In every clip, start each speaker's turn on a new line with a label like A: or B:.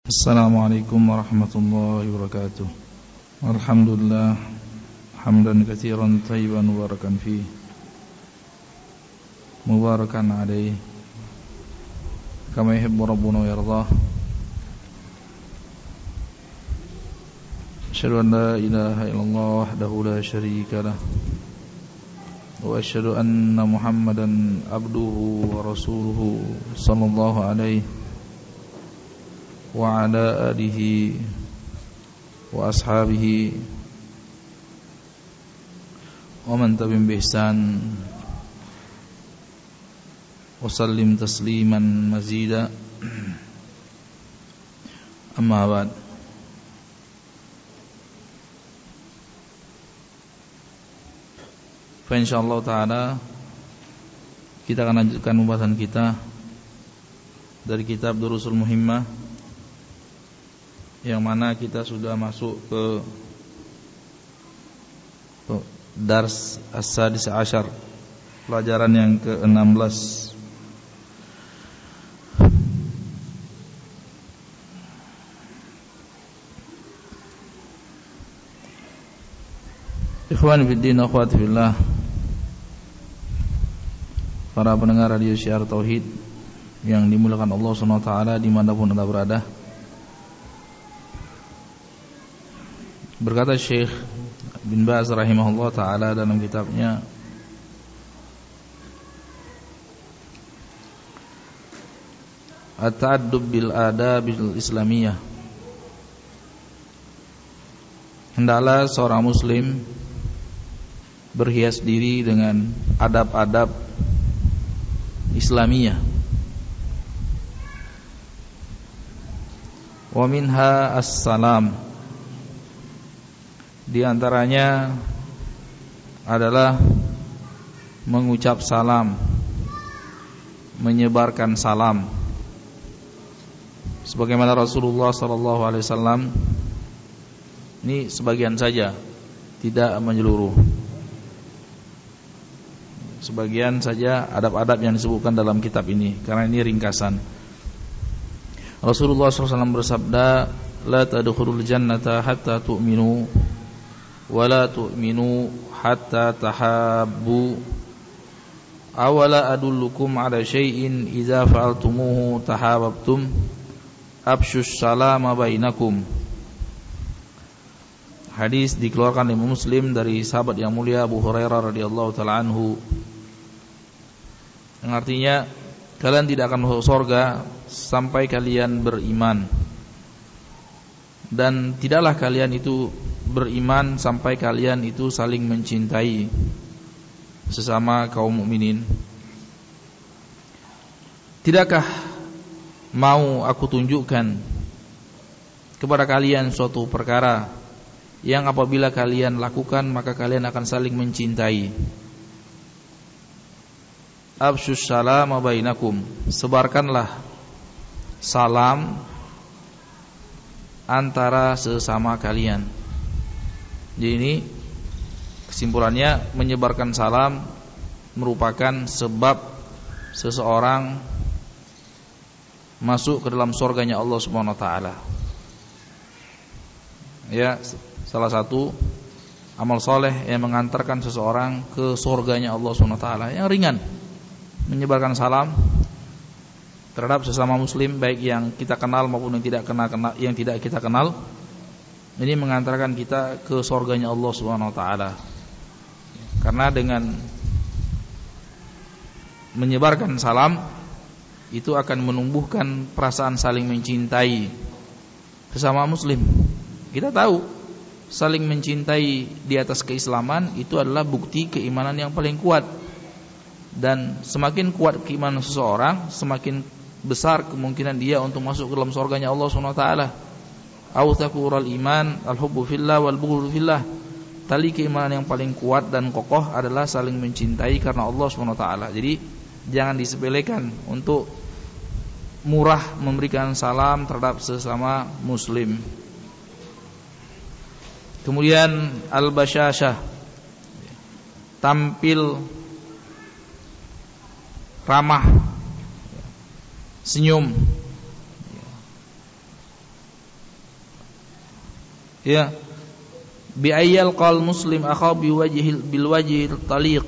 A: Assalamualaikum warahmatullahi wabarakatuh. Alhamdulillah hamdan katsiran thayyiban mubarakan fi mubarakan alaihi kama yuhibbu rabbuna wa yardah. Asyhadu an la ilaha illallah wahdahu la syarika lah wa asyhadu anna Muhammadan abduhu wa rasuluhu sallallahu alaihi wa ala alihi wa ashabihi wa man tabi'ahum bi ihsan wa sallim tasliman mazida. Amma ba'd. Fa insyaallah taala kita akan lanjutkan pembahasan kita dari kitab Durusul Muhimmah, yang mana kita sudah masuk ke Dars As-Sadis Asyar, pelajaran yang ke-16. Ikhwan fiddin, akhwat fillah, para pendengar radio Syiar Tauhid yang dimuliakan Allah Subhanahu wa taala dimanapun Anda berada. Berkata Syekh bin Baz rahimahullah ta'ala dalam kitabnya At-Ta'addub bil Adabil Islamiyah, hendaklah seorang muslim berhias diri dengan adab-adab Islamiyah. Wa minha as-salam, di antaranya adalah mengucap salam, menyebarkan salam, sebagaimana Rasulullah sallallahu alaihi wasallam. Ini sebagian saja, tidak menyeluruh. Sebagian saja adab-adab yang disebutkan dalam kitab ini, karena ini ringkasan. Rasulullah SAW bersabda, la tadkhulul jannata hatta tu'minu wa la tu'minu hatta tahabbu, awala adullukum ala syai'in idza fa'altumuhu tahabbtum afshus salama bainakum. Hadis dikeluarkan oleh Muslim dari sahabat yang mulia Abu Hurairah radhiyallahu taala anhu, yang artinya kalian tidak akan masuk surga sampai kalian beriman, dan tidaklah kalian itu beriman sampai kalian itu saling mencintai sesama kaum mukminin. Tidakkah mau aku tunjukkan kepada kalian suatu perkara yang apabila kalian lakukan maka kalian akan saling mencintai? Absyus salam bainakum, sebarkanlah salam antara sesama kalian. Jadi ini kesimpulannya, menyebarkan salam merupakan sebab seseorang masuk ke dalam surganya Allah Subhanahu wa taala. Ya, salah satu amal soleh yang mengantarkan seseorang ke surganya Allah Subhanahu wa taala yang ringan, menyebarkan salam terhadap sesama muslim, baik yang kita kenal maupun yang tidak kita kenal. Ini mengantarkan kita ke surganya Allah Subhanahu wa taala. Karena dengan menyebarkan salam itu akan menumbuhkan perasaan saling mencintai sesama muslim. Kita tahu saling mencintai di atas keislaman itu adalah bukti keimanan yang paling kuat. Dan semakin kuat keimanan seseorang, semakin besar kemungkinan dia untuk masuk ke dalam surganya Allah Subhanahu wa taala. Au taqural iman al-hubbu fillah wal bughdu fillah. Tali keimanan yang paling kuat dan kokoh adalah saling mencintai karena Allah Subhanahu wa taala. Jadi jangan disepelekan untuk murah memberikan salam terhadap sesama muslim. Kemudian al-basyashah, tampil ramah, senyum. Ya. Bi ayyal qal muslim akha bil wajhil taliq.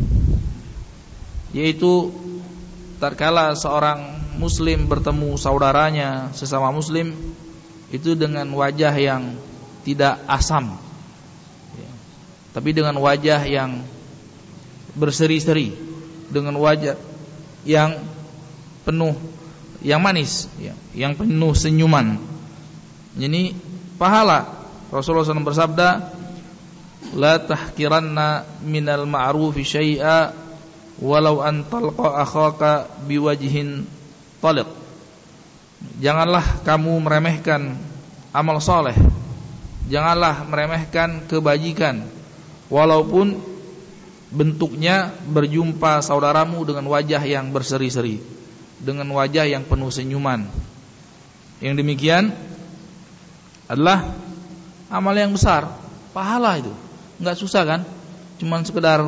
A: Yaitu tatkala seorang muslim bertemu saudaranya sesama muslim itu dengan wajah yang tidak asam, ya, tapi dengan wajah yang berseri-seri, dengan wajah yang penuh, yang manis, ya, yang penuh senyuman. Ini pahala. Rasulullah SAW bersabda, la tahkiranna minal ma'rufi syai'a walau an talqa akhaka biwajhin taliq. Janganlah kamu meremehkan amal soleh, janganlah meremehkan kebajikan, walaupun bentuknya berjumpa saudaramu dengan wajah yang berseri-seri, dengan wajah yang penuh senyuman. Yang demikian adalah amal yang besar, pahala itu. Enggak susah kan? Cuman sekedar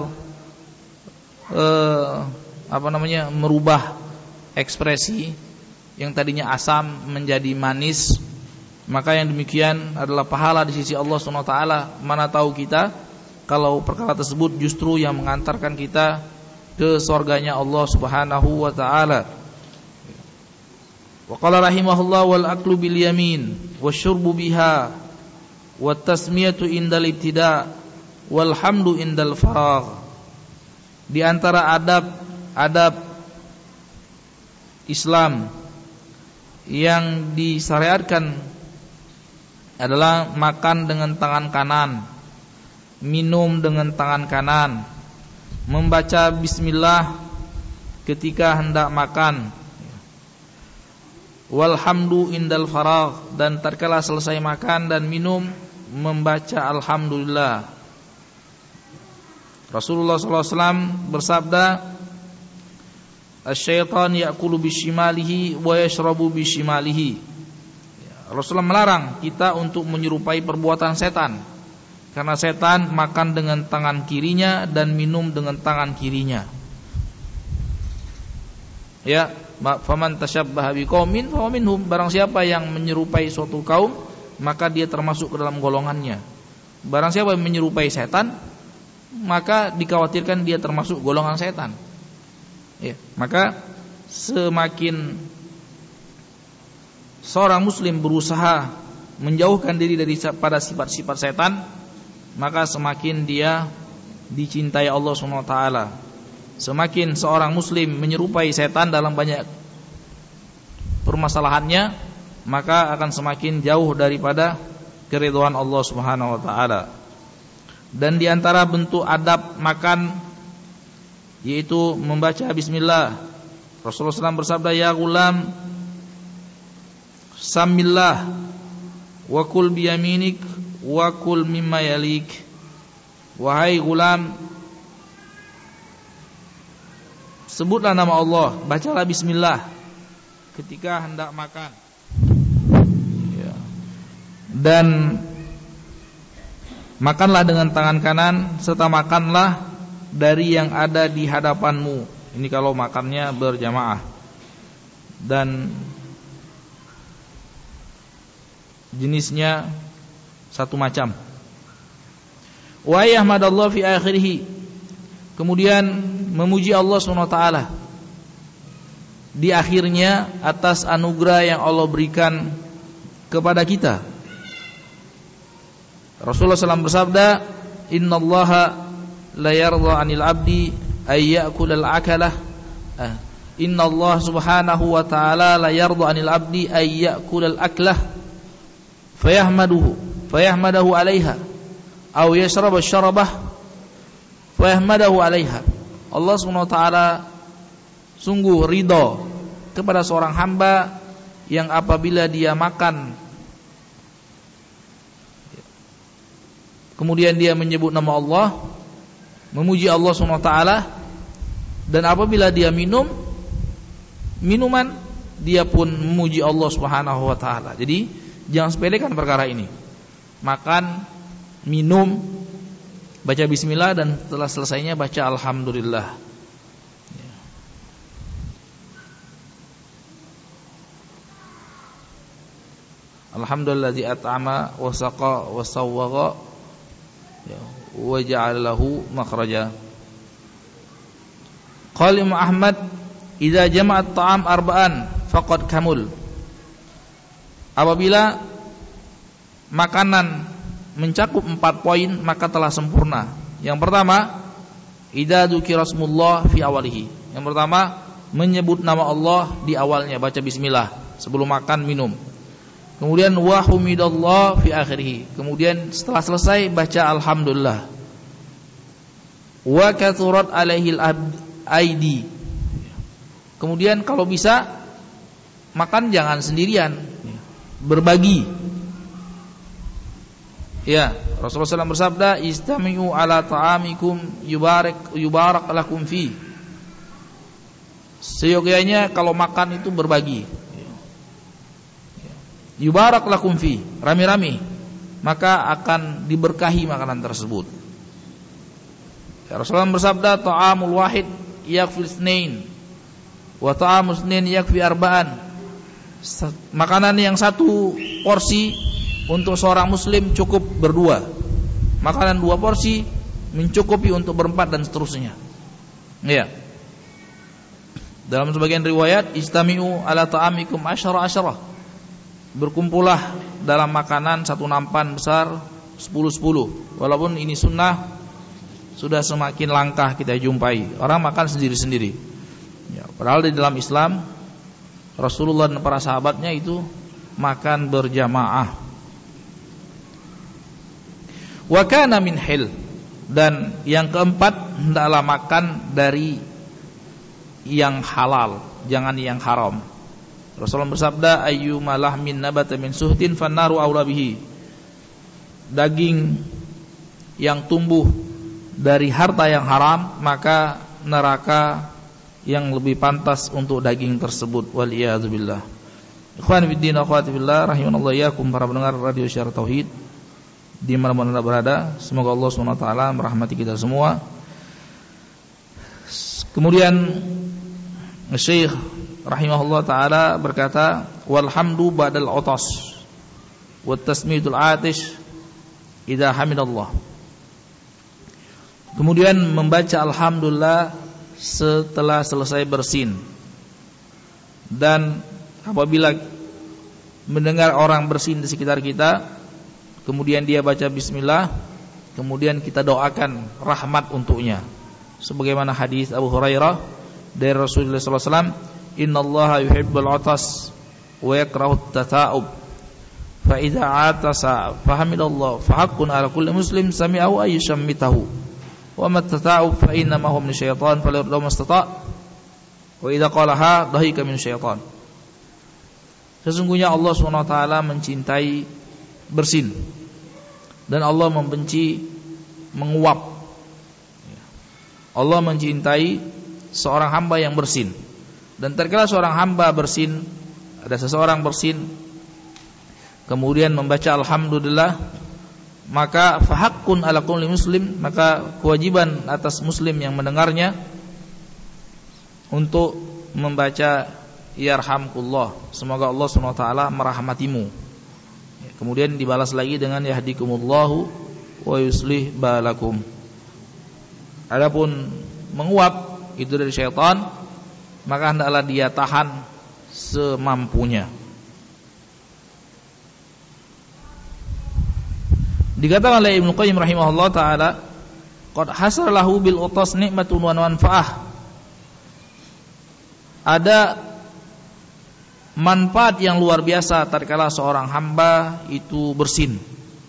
A: merubah ekspresi yang tadinya asam menjadi manis. Maka yang demikian adalah pahala di sisi Allah SWT. Mana tahu kita kalau perkara tersebut justru yang mengantarkan kita ke surganya Allah Subhanahu wa taala. Wa qala rahimahullah wal aklu bil yamin wasyurbu biha wat tasmiyatu indal ibtida wal hamdu indal faragh. Di antara adab Islam yang disyariatkan adalah makan dengan tangan kanan, minum dengan tangan kanan, membaca bismillah ketika hendak makan, walhamdu indal faragh, dan tatkala selesai makan dan minum membaca alhamdulillah. Rasulullah SAW bersabda, "Asy-syaitan ya'kulu bishimalihi wa yashrabu bishimalihi." Rasulullah melarang kita untuk menyerupai perbuatan setan, karena setan makan dengan tangan kirinya dan minum dengan tangan kirinya. Ya, faman tashabbaha biqaumin fahuwa minhum. Barang siapa yang menyerupai suatu kaum, maka dia termasuk ke dalam golongannya. Barang siapa yang menyerupai setan, maka dikhawatirkan dia termasuk golongan setan. Ya, maka semakin seorang muslim berusaha menjauhkan diri pada sifat-sifat setan, maka semakin dia dicintai Allah SWT. Semakin seorang muslim menyerupai setan dalam banyak permasalahannya, maka akan semakin jauh daripada keridhaan Allah Subhanahu wa taala. Dan di antara bentuk adab makan yaitu membaca bismillah. Rasulullah SAW bersabda, "Ya gulam, samillah wa kul biyaminik wa kul mimma yalik." Wahai gulam, sebutlah nama Allah, bacalah bismillah ketika hendak makan, ya. Dan makanlah dengan tangan kanan, serta makanlah dari yang ada di hadapanmu. Ini kalau makannya berjamaah. Dan jenisnya satu macam. Wa yahmadallahu fi akhirih. Kemudian memuji Allah SWT di akhirnya atas anugerah yang Allah berikan kepada kita. Rasulullah SAW bersabda, "Innallaha la yarda 'anil 'abdi ay ya'kulal akalah." Innallaha subhanahu wa ta'ala la yarda 'anil 'abdi ay ya'kulal aklah fayahmadahu 'alaiha aw yashraba syarabah fayahmadahu 'alaiha. Allah Subhanahu wa ta'ala sungguh ridha kepada seorang hamba yang apabila dia makan kemudian dia menyebut nama Allah, memuji Allah SWT, dan apabila dia minum minuman, dia pun memuji Allah Subhanahu wa taala. Jadi jangan sepelekan perkara ini. Makan, minum, baca bismillah, dan setelah selesainya baca alhamdulillah. Alhamdulillazi at'ama wa saqa wa sawwaqa wa ja'ala lahu makhraja. Qala Imam Ahmad, idza jama'a at-ta'am arba'an faqad kamul. Apabila makanan mencakup 4 poin maka telah sempurna. Yang pertama, idza dzukira smullah fi awalihi. Yang pertama, menyebut nama Allah di awalnya, baca bismillah sebelum makan minum. Kemudian wa humidallah fi akhirih. Kemudian setelah selesai baca alhamdulillah. Wa kathurat alaihil aidi. Kemudian kalau bisa makan jangan sendirian, berbagi. Ya, Rasulullah SAW bersabda, istami'u ala ta'amikum yubarak lakum fi. Seyogyanya kalau makan itu berbagi. Yubarak lakum fi, rami-rami, maka akan diberkahi makanan tersebut. Ya, Rasulullah bersabda, ta'amul wahid yakfi itsnain wa ta'amul itsnain yakfi arba'an. Makanan yang satu porsi untuk seorang muslim cukup berdua. Makanan 2 porsi mencukupi untuk berempat dan seterusnya. Ya. Dalam sebagian riwayat, istami'u ala ta'amikum asyara. Berkumpullah dalam makanan satu nampan besar 10-10. Walaupun ini sunnah, sudah semakin langkah kita jumpai. Orang makan sendiri-sendiri. Ya, padahal di dalam Islam Rasulullah dan para sahabatnya itu makan berjamaah. Wa kana min hil. Dan yang keempat, hendaklah makan dari yang halal, jangan yang haram. Rasulullah bersabda, ayyuma lahmin nabata min suhtin fannaru aula bihi. Daging yang tumbuh dari harta yang haram, maka neraka yang lebih pantas untuk daging tersebut. Wal iyadzu billah. Ikhwan fillah, akhwati fillah, rahimanallahu iyyakum, para pendengar radio Syiar Tauhid di mana-mana Anda berada, semoga Allah Subhanahu wa taala merahmati kita semua. Kemudian Syekh rahimahullah taala berkata, walhamdu ba'dal utas wat tasmiyatul atish idza hamidallah. Kemudian membaca alhamdulillah setelah selesai bersin. Dan apabila mendengar orang bersin di sekitar kita, kemudian dia baca bismillah, kemudian kita doakan rahmat untuknya. Sebagaimana hadis Abu Hurairah dari Rasulullah sallallahu alaihi wasallam, innallaha yuhibbul atas wa yakrahu at-tata'ub. Fa idza atasa fahamidallah fa haqqun 'ala kulli muslim sami'ahu ay yashammitahu. Wa ma at-tata'ub fa inna ma huwa min syaitan falyurdu mastata'. Wa idza qalaha dhahika min syaitan. Sesungguhnya Allah Subhanahu wa taala mencintai bersin dan Allah membenci menguap. Allah mencintai seorang hamba yang bersin. Dan terkala seorang hamba bersin, ada seseorang bersin, kemudian membaca alhamdulillah, maka fahaqqun ala kulli muslim, maka kewajiban atas muslim yang mendengarnya untuk membaca yarhamkullah, semoga Allah Subhanahu wa taala merahmatimu. Kemudian dibalas lagi dengan yahdikumullahu wa yuslih balakum. Adapun menguap itu dari syaitan, maka hendaklah dia tahan semampunya. Dikatakan oleh Ibnu Qayyim rahimahullah taala, qad hasar lahu bil utas nikmatun wa manfaah. Ada manfaat yang luar biasa tatkala seorang hamba itu bersin.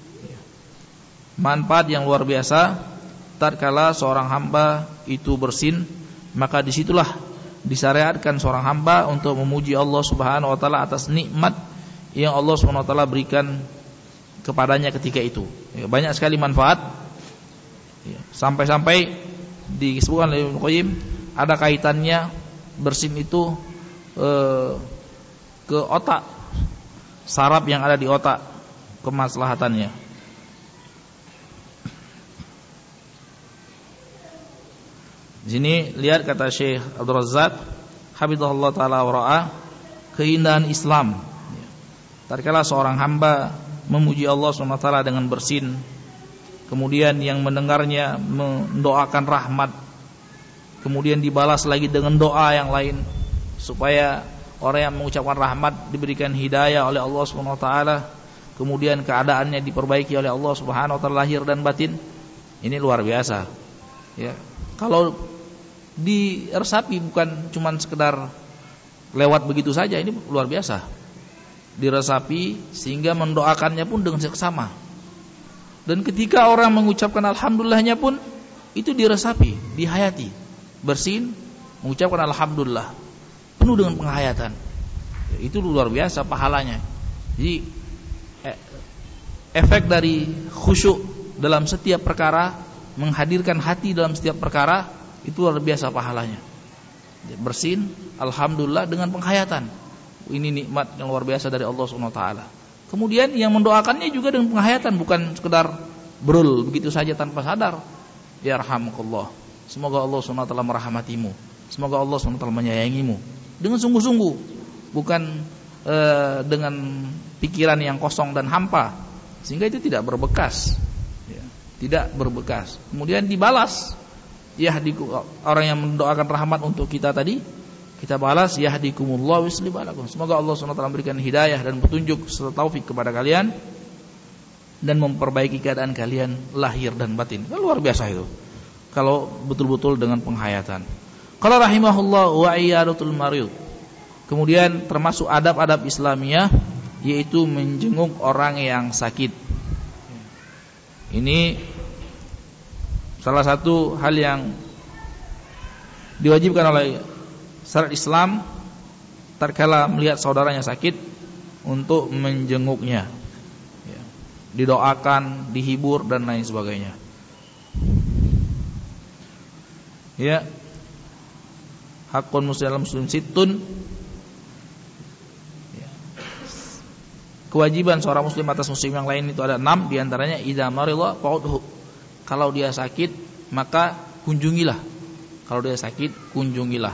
A: Manfaat yang luar biasa tatkala seorang hamba itu bersin, maka disitulah disyariatkan seorang hamba untuk memuji Allah Subhanahu wa taala atas nikmat yang Allah Subhanahu wa taala berikan kepadanya ketika itu. Banyak sekali manfaat. Sampai-sampai disebutkan oleh Ibnu Qayyim ada kaitannya bersin itu ke otak, saraf yang ada di otak, kemaslahatannya. Di sini lihat kata Syekh Abdul Razzaq hafizahullah taala wa ra'ah, keindahan Islam tatkala seorang hamba memuji Allah SWT dengan bersin, kemudian yang mendengarnya mendoakan rahmat, kemudian dibalas lagi dengan doa yang lain supaya orang yang mengucapkan rahmat diberikan hidayah oleh Allah SWT, kemudian keadaannya diperbaiki oleh Allah SWT lahir dan batin. Ini luar biasa ya. Kalau diresapi bukan cuman sekedar lewat begitu saja, ini luar biasa. Diresapi sehingga mendoakannya pun dengan seksama. Dan ketika orang mengucapkan alhamdulillahnya pun itu diresapi, dihayati. Bersin mengucapkan alhamdulillah penuh dengan penghayatan. Itu luar biasa pahalanya. Jadi efek dari khusyuk dalam setiap perkara, menghadirkan hati dalam setiap perkara, itu luar biasa pahalanya. Bersin alhamdulillah dengan penghayatan. Ini nikmat yang luar biasa dari Allah SWT. Kemudian yang mendoakannya juga dengan penghayatan, bukan sekedar brul begitu saja tanpa sadar. Ya rahmakallah, semoga Allah SWT merahmatimu, semoga Allah SWT menyayangimu, dengan sungguh-sungguh, bukan dengan pikiran yang kosong dan hampa, sehingga itu tidak berbekas ya, tidak berbekas. Kemudian dibalas, orang yang mendoakan rahmat untuk kita tadi, kita balas yahdikumullah wa yuslih balakum. Semoga Allah SWT memberikan hidayah dan petunjuk serta taufik kepada kalian dan memperbaiki keadaan kalian lahir dan batin. Luar biasa itu kalau betul-betul dengan penghayatan. Qala rahimahullah wa iyadatul marid. Kemudian termasuk adab-adab Islamiyah yaitu menjenguk orang yang sakit. Ini salah satu hal yang diwajibkan oleh syariat Islam tatkala melihat saudaranya sakit untuk menjenguknya, didoakan, dihibur dan lain sebagainya. Ya, hakun muslim sittun. Kewajiban seorang muslim atas muslim yang lain itu ada 6, diantaranya idza marida fa'udhu. Kalau dia sakit maka kunjungilah. Kalau dia sakit kunjungilah.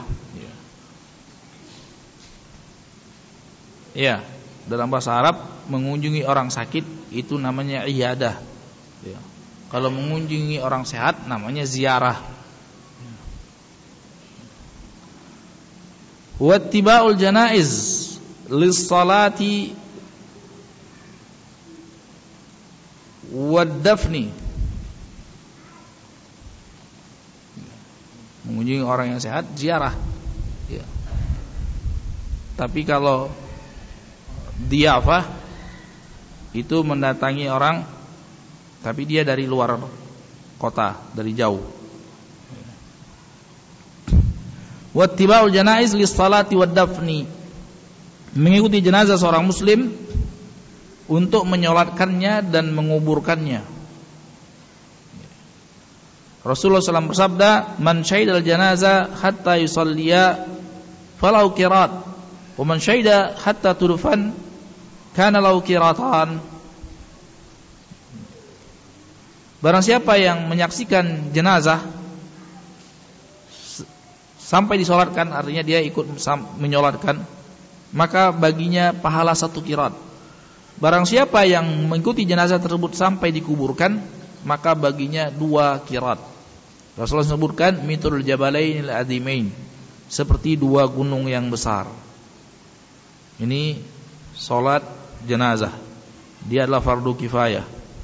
A: Ya, dalam bahasa Arab mengunjungi orang sakit itu namanya iyadah. Ya. Kalau mengunjungi orang sehat namanya ziarah. Wattiba'ul janaiz lis-salati wad-dafni. Mengunjungi orang yang sehat ziarah. Ya. Tapi kalau diyafah itu mendatangi orang tapi dia dari luar kota, dari jauh. Wattiba'ul janaiz lis-salati wad-dafni. Mengikuti jenazah seorang muslim untuk menyolatkannya dan menguburkannya. Rasulullah SAW bersabda, "Man syahidal janazah hatta yusalliya falau qirat, wa man syahida hatta tudfan kana lahu qiratan." Barang siapa yang menyaksikan jenazah sampai disolatkan, artinya dia ikut menyolatkan, maka baginya pahala 1 qirat. Barang siapa yang mengikuti jenazah tersebut sampai dikuburkan, maka baginya 2 qirat. Rasulullah sebutkan mitul jabalainil azimain, seperti 2 gunung yang besar. Ini salat jenazah, dia adalah fardu kifayah.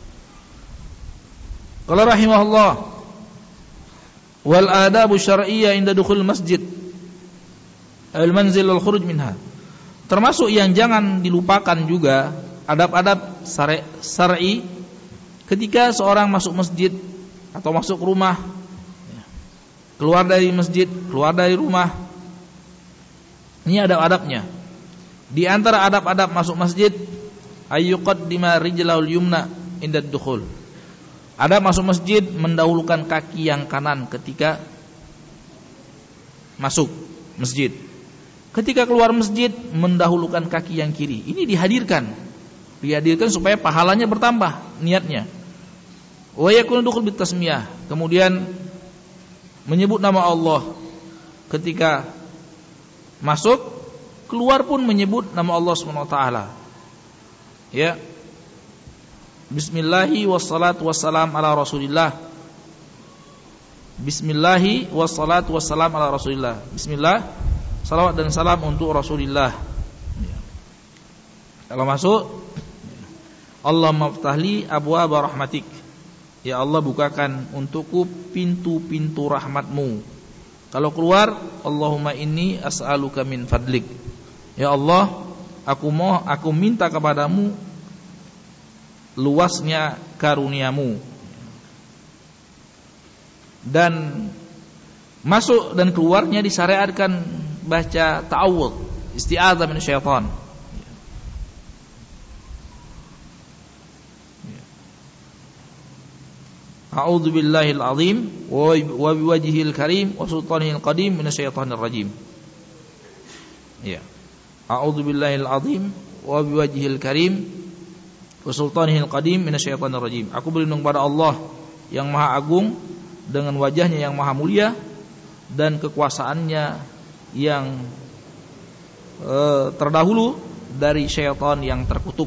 A: Qala rahimahullah wal adabu syar'iyyah inda dukhul masjid al manzil wal khuruj minha. Termasuk yang jangan dilupakan juga adab-adab syar'i ketika seorang masuk masjid atau masuk rumah, keluar dari masjid, keluar dari rumah. Ini adab-adabnya. Di antara adab-adab masuk masjid ayyuqaddima rijlahul yumna inda dukhul. Adab masuk masjid mendahulukan kaki yang kanan ketika masuk masjid. Ketika keluar masjid mendahulukan kaki yang kiri. Ini dihadirkan supaya pahalanya bertambah niatnya. Wa yakunu dukhul bitasmiyah. Kemudian menyebut nama Allah ketika masuk, keluar pun menyebut nama Allah SWT. Ya. Bismillahi wassalatu wassalam ala Rasulillah. Bismillahi wassalatu wassalam ala Rasulillah. Bismillah, salawat dan salam untuk Rasulillah. Ya. Kalau masuk, Allahumma ftahli abwaaba rahmatik. Ya Allah, bukakan untukku pintu-pintu rahmatmu. Kalau keluar, Allahumma inni as'aluka min fadlik. Ya Allah, aku minta kepadamu luasnya karuniamu. Dan masuk dan keluarnya disyariatkan baca ta'awudz, isti'adzah minasyaitan. A'udzu billahil azim wa biwajhihil karim wa sultanihil qadim minasyaitonir rajim. Ya. A'udzu billahil azim wa biwajhihil karim wa sultanihil qadim minasyaitonir rajim. Aku berlindung pada Allah yang Maha Agung dengan wajahnya yang Maha Mulia dan kekuasaannya yang terdahulu dari syaitan yang terkutuk.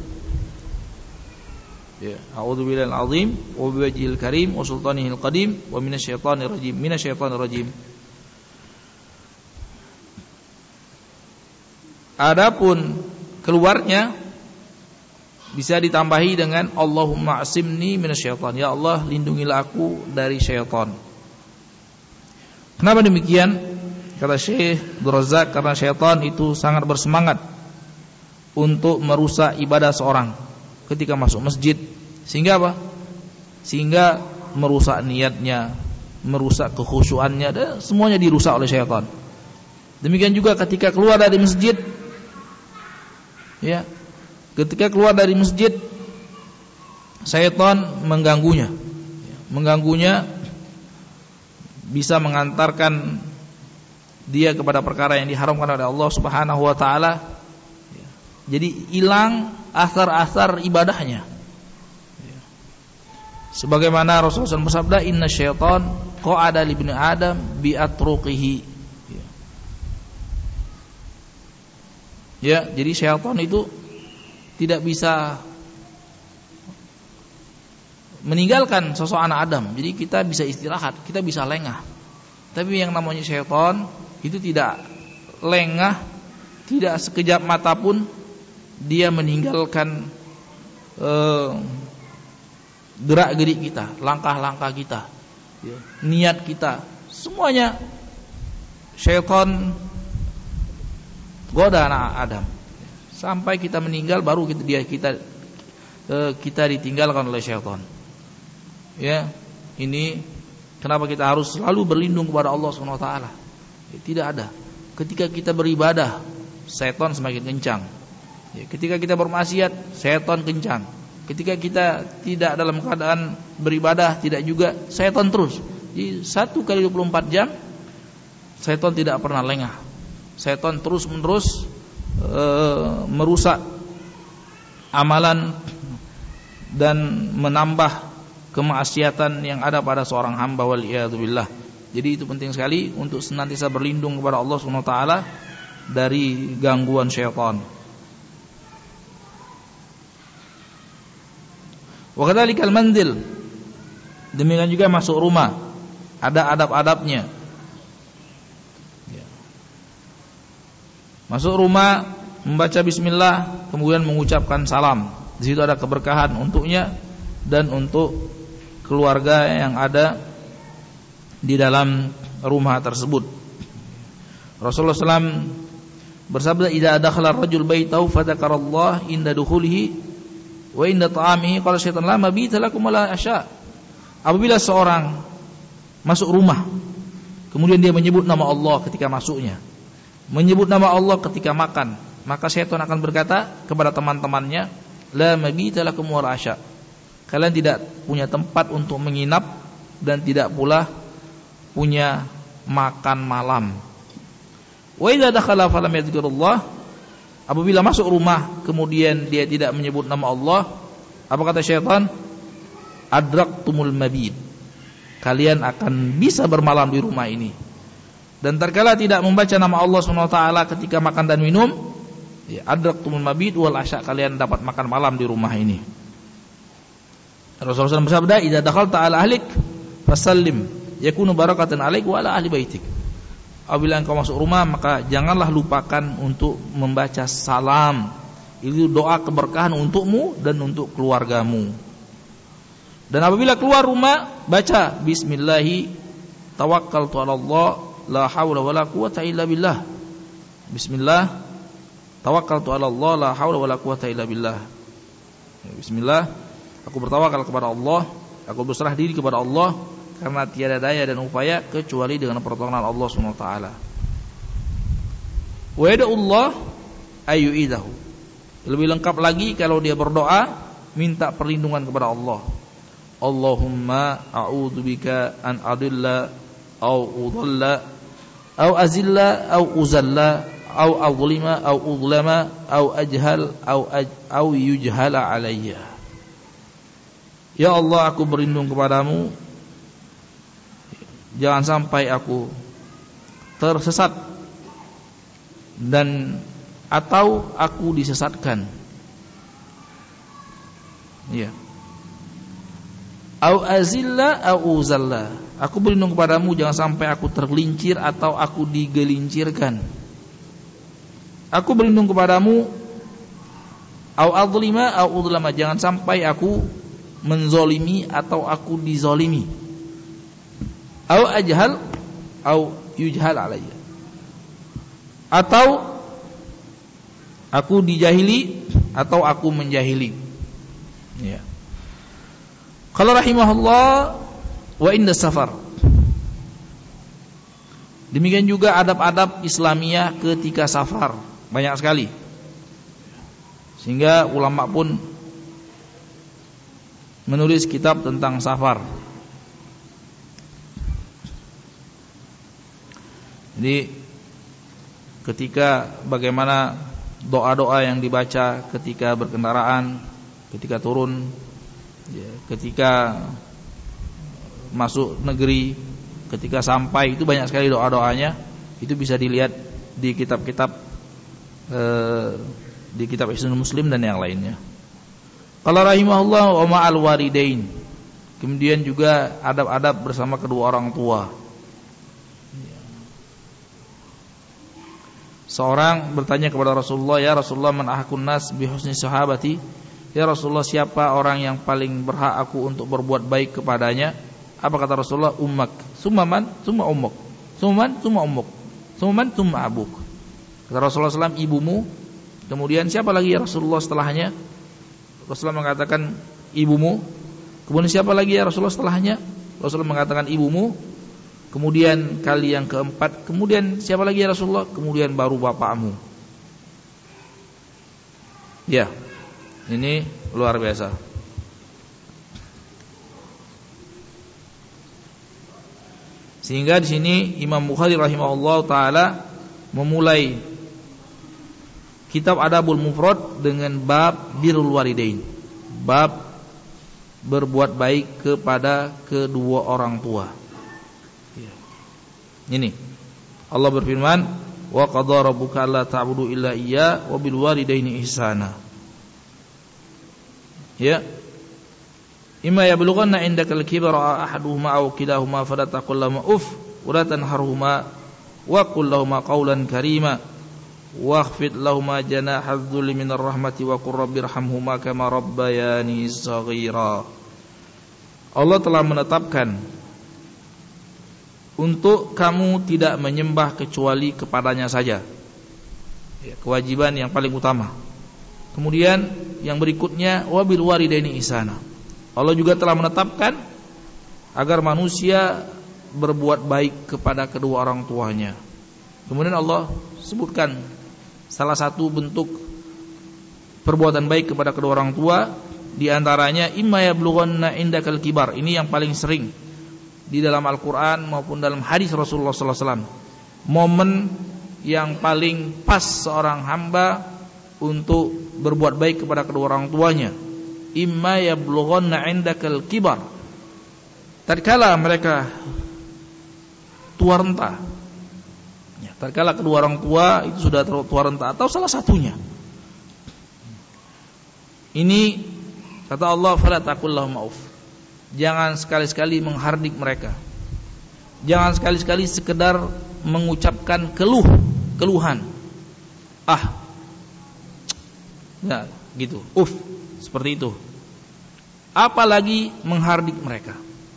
A: Ya, a'udzu billahil azim wa biwajhihil karim wa sultanihil qadim wa minasyaitonir rajim. Adapun keluarnya bisa ditambahi dengan Allahumma asimni minasyaiton. Ya Allah, lindungilah aku dari syaitan. Kenapa demikian? Kata Syekh Abdul Razak, karena syaitan itu sangat bersemangat untuk merusak ibadah seorang ketika masuk masjid. Sehingga apa? Sehingga merusak niatnya, merusak kekhusyuannya, dan semuanya dirusak oleh syaitan. Demikian juga ketika keluar dari masjid. Ya, ketika keluar dari masjid, syaitan mengganggunya. Mengganggunya bisa mengantarkan dia kepada perkara yang diharamkan oleh Allah Subhanahu wa taala. Jadi hilang asar-asar ibadahnya. Sebagaimana Rasulullah SAW bersabda, inna syaitan qa'ada li ibni Adam bi atruqihi. Ya, jadi syaitan itu tidak bisa meninggalkan sosok anak Adam. Jadi kita bisa istirahat, kita bisa lengah. Tapi yang namanya syaitan itu tidak lengah, tidak sekejap mata pun dia meninggalkan gerak-gerik kita, langkah-langkah kita, ya, niat kita, semuanya syaitan goda anak Adam. Sampai kita meninggal baru kita ditinggalkan oleh syaitan. Ya, ini kenapa kita harus selalu berlindung kepada Allah Subhanahu wa taala. Ya, tidak ada. Ketika kita beribadah, syaitan semakin kencang. Ya, ketika kita bermaksiat, syaitan kencang. Ketika kita tidak dalam keadaan beribadah, tidak juga, syaitan terus. Jadi 1 kali 24 jam syaitan tidak pernah lengah. Syaitan terus-menerus merusak amalan dan menambah kemaksiatan yang ada pada seorang hamba, waliyadzubillah. Jadi itu penting sekali untuk senantiasa berlindung kepada Allah Subhanahu wa taala dari gangguan syaitan. Wa kadzalikal manzil. Demikian juga masuk rumah, ada adab-adabnya. Ya. Masuk rumah membaca bismillah, kemudian mengucapkan salam. Di situ ada keberkahan untuknya dan untuk keluarga yang ada di dalam rumah tersebut. Rasulullah SAW bersabda, "Idza dakhala ar-rajul baitahu fadzakarallah inda dukhulihi wa inda ta'amihi qala syaitan la mabita lakum wala asya." Apabila seorang masuk rumah, kemudian dia menyebut nama Allah ketika masuknya, menyebut nama Allah ketika makan, maka syaitan akan berkata kepada teman-temannya, la mabita lakum wala asya. Kalian tidak punya tempat untuk menginap dan tidak pula punya makan malam. Wa idza dakhala falam yadhkurullah. Apabila masuk rumah kemudian dia tidak menyebut nama Allah, apa kata syaitan? Adraktumul mabit. Kalian akan bisa bermalam di rumah ini. Dan terkala tidak membaca nama Allah SWT ketika makan dan minum, Ya, adraktumul mabit wal asya, kalian dapat makan malam di rumah ini. Rasulullah SAW bersabda, idza dakhalta ala ahlik fasallim yakunu barakatan alaik wa ala ahli baitik. Apabila engkau masuk rumah, maka janganlah lupakan untuk membaca salam. Itu doa keberkahan untukmu dan untuk keluargamu. Dan apabila keluar rumah, baca bismillahi tawakkaltu 'ala Allah la haula wala quwata illa billah. Bismillah tawakkaltu 'ala Allah la haula wala quwata illa billah. Bismillah, aku bertawakal kepada Allah, aku berserah diri kepada Allah, karena tiada daya dan upaya kecuali dengan pertolongan Allah Subhanahu wa taala. Wa yad'ullah ayyu'idahu. Lebih lengkap lagi kalau dia berdoa minta perlindungan kepada Allah. Allahumma a'udzubika an adilla au udalla au azilla au uzalla au azlima au udlama au ajhal au yujhala alayya. Ya Allah, aku berlindung kepadamu, jangan sampai aku tersesat dan atau aku disesatkan. Ya. Au azilla au uzalla. Aku berlindung kepadamu jangan sampai aku tergelincir atau aku digelincirkan. Aku berlindung kepadamu au adzlima au udlama, jangan sampai aku menzolimi atau aku dizolimi. Au ajhal au yujhal alayya, atau aku dijahili atau aku menjahili. Ya. Qala rahimahullah wa inda safar. Demikian juga adab-adab Islamiyah ketika safar, banyak sekali. Sehingga ulama pun menulis kitab tentang safar. Jadi ketika bagaimana doa-doa yang dibaca ketika berkendaraan, ketika turun, ya, ketika masuk negeri, ketika sampai, itu banyak sekali doa-doanya. Itu bisa dilihat di kitab-kitab di kitab Hisnul Muslim dan yang lainnya. Qala rahimahullah wa ma'al walidain. Kemudian juga adab-adab bersama kedua orang tua. Seorang bertanya kepada Rasulullah, ya Rasulullah, man ahakun nas bi husni sahabati? Ya Rasulullah, siapa orang yang paling berhak aku untuk berbuat baik kepadanya? Apa kata Rasulullah? Ummak, summa man, summa ummuk, summa man, summa ummuk, summa man, summa abuk. Kata Rasulullah SAW, ibumu. Kemudian siapa lagi ya Rasulullah setelahnya? Rasulullah mengatakan ibumu. Kemudian siapa lagi ya Rasulullah setelahnya? Rasulullah mengatakan ibumu. Kemudian kali yang keempat, kemudian siapa lagi ya Rasulullah? Kemudian baru bapakmu. Ya, ini luar biasa. Sehingga di sini Imam Bukhari rahimahullah taala memulai kitab Adabul Mufrad dengan bab birrul walidain, bab berbuat baik kepada kedua orang tua. Ini Allah berfirman, wa qadara rabbuka alla ta'budu illa iyya wa bil walidaini ihsana. Ya, imma yablughanna indakal kibara ahaduhuma aw kilahuma fala taqul lahuma uff wa la tanharhuma wa qul lahuma qawlan karima wakhfid lahuma janahadz dzulli minar rahmati wa qur rabbirhamhuma kama rabbayani shaghira. Allah telah menetapkan untuk kamu tidak menyembah kecuali kepadanya saja, ya, kewajiban yang paling utama. Kemudian yang berikutnya wabil walidaini ihsana. Allah juga telah menetapkan agar manusia berbuat baik kepada kedua orang tuanya. Kemudian Allah sebutkan salah satu bentuk perbuatan baik kepada kedua orang tua, di antaranya imma yablughanna indakal kibar. Ini yang paling sering di dalam Al-Quran maupun dalam hadis Rasulullah SAW. Momen yang paling pas seorang hamba untuk berbuat baik kepada kedua orang tuanya, imma yablughanna indakal kibar, tatkala mereka tua renta, ya, tatkala kedua orang tua itu sudah tua renta atau salah satunya Ini kata Allah, fala taqul lahum auf. Jangan sekali-sekali menghardik mereka. Jangan sekali-sekali sekedar mengucapkan keluhan. Ya, gitu. Seperti itu. Apalagi menghardik mereka.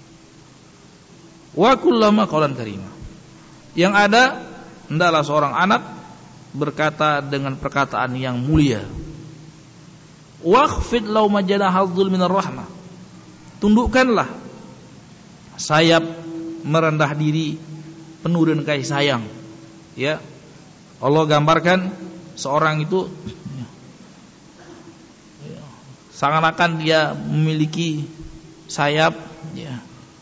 A: Wa qul lahum qawlan karima. Yang ada, hendaklah seorang anak berkata dengan perkataan yang mulia. Wakhfid lahum janahadh-dhul minar rahmah. Tundukkanlah sayap merendah diri penuh dengan kasih sayang. Ya. Allah gambarkan seorang itu seakan-akan dia memiliki sayap, ya.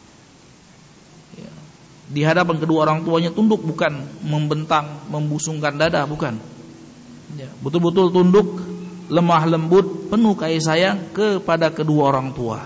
A: Di hadapan kedua orang tuanya tunduk, bukan membentang, membusungkan dada, bukan. Ya. Betul-betul tunduk, lemah lembut, penuh kasih sayang kepada kedua orang tua.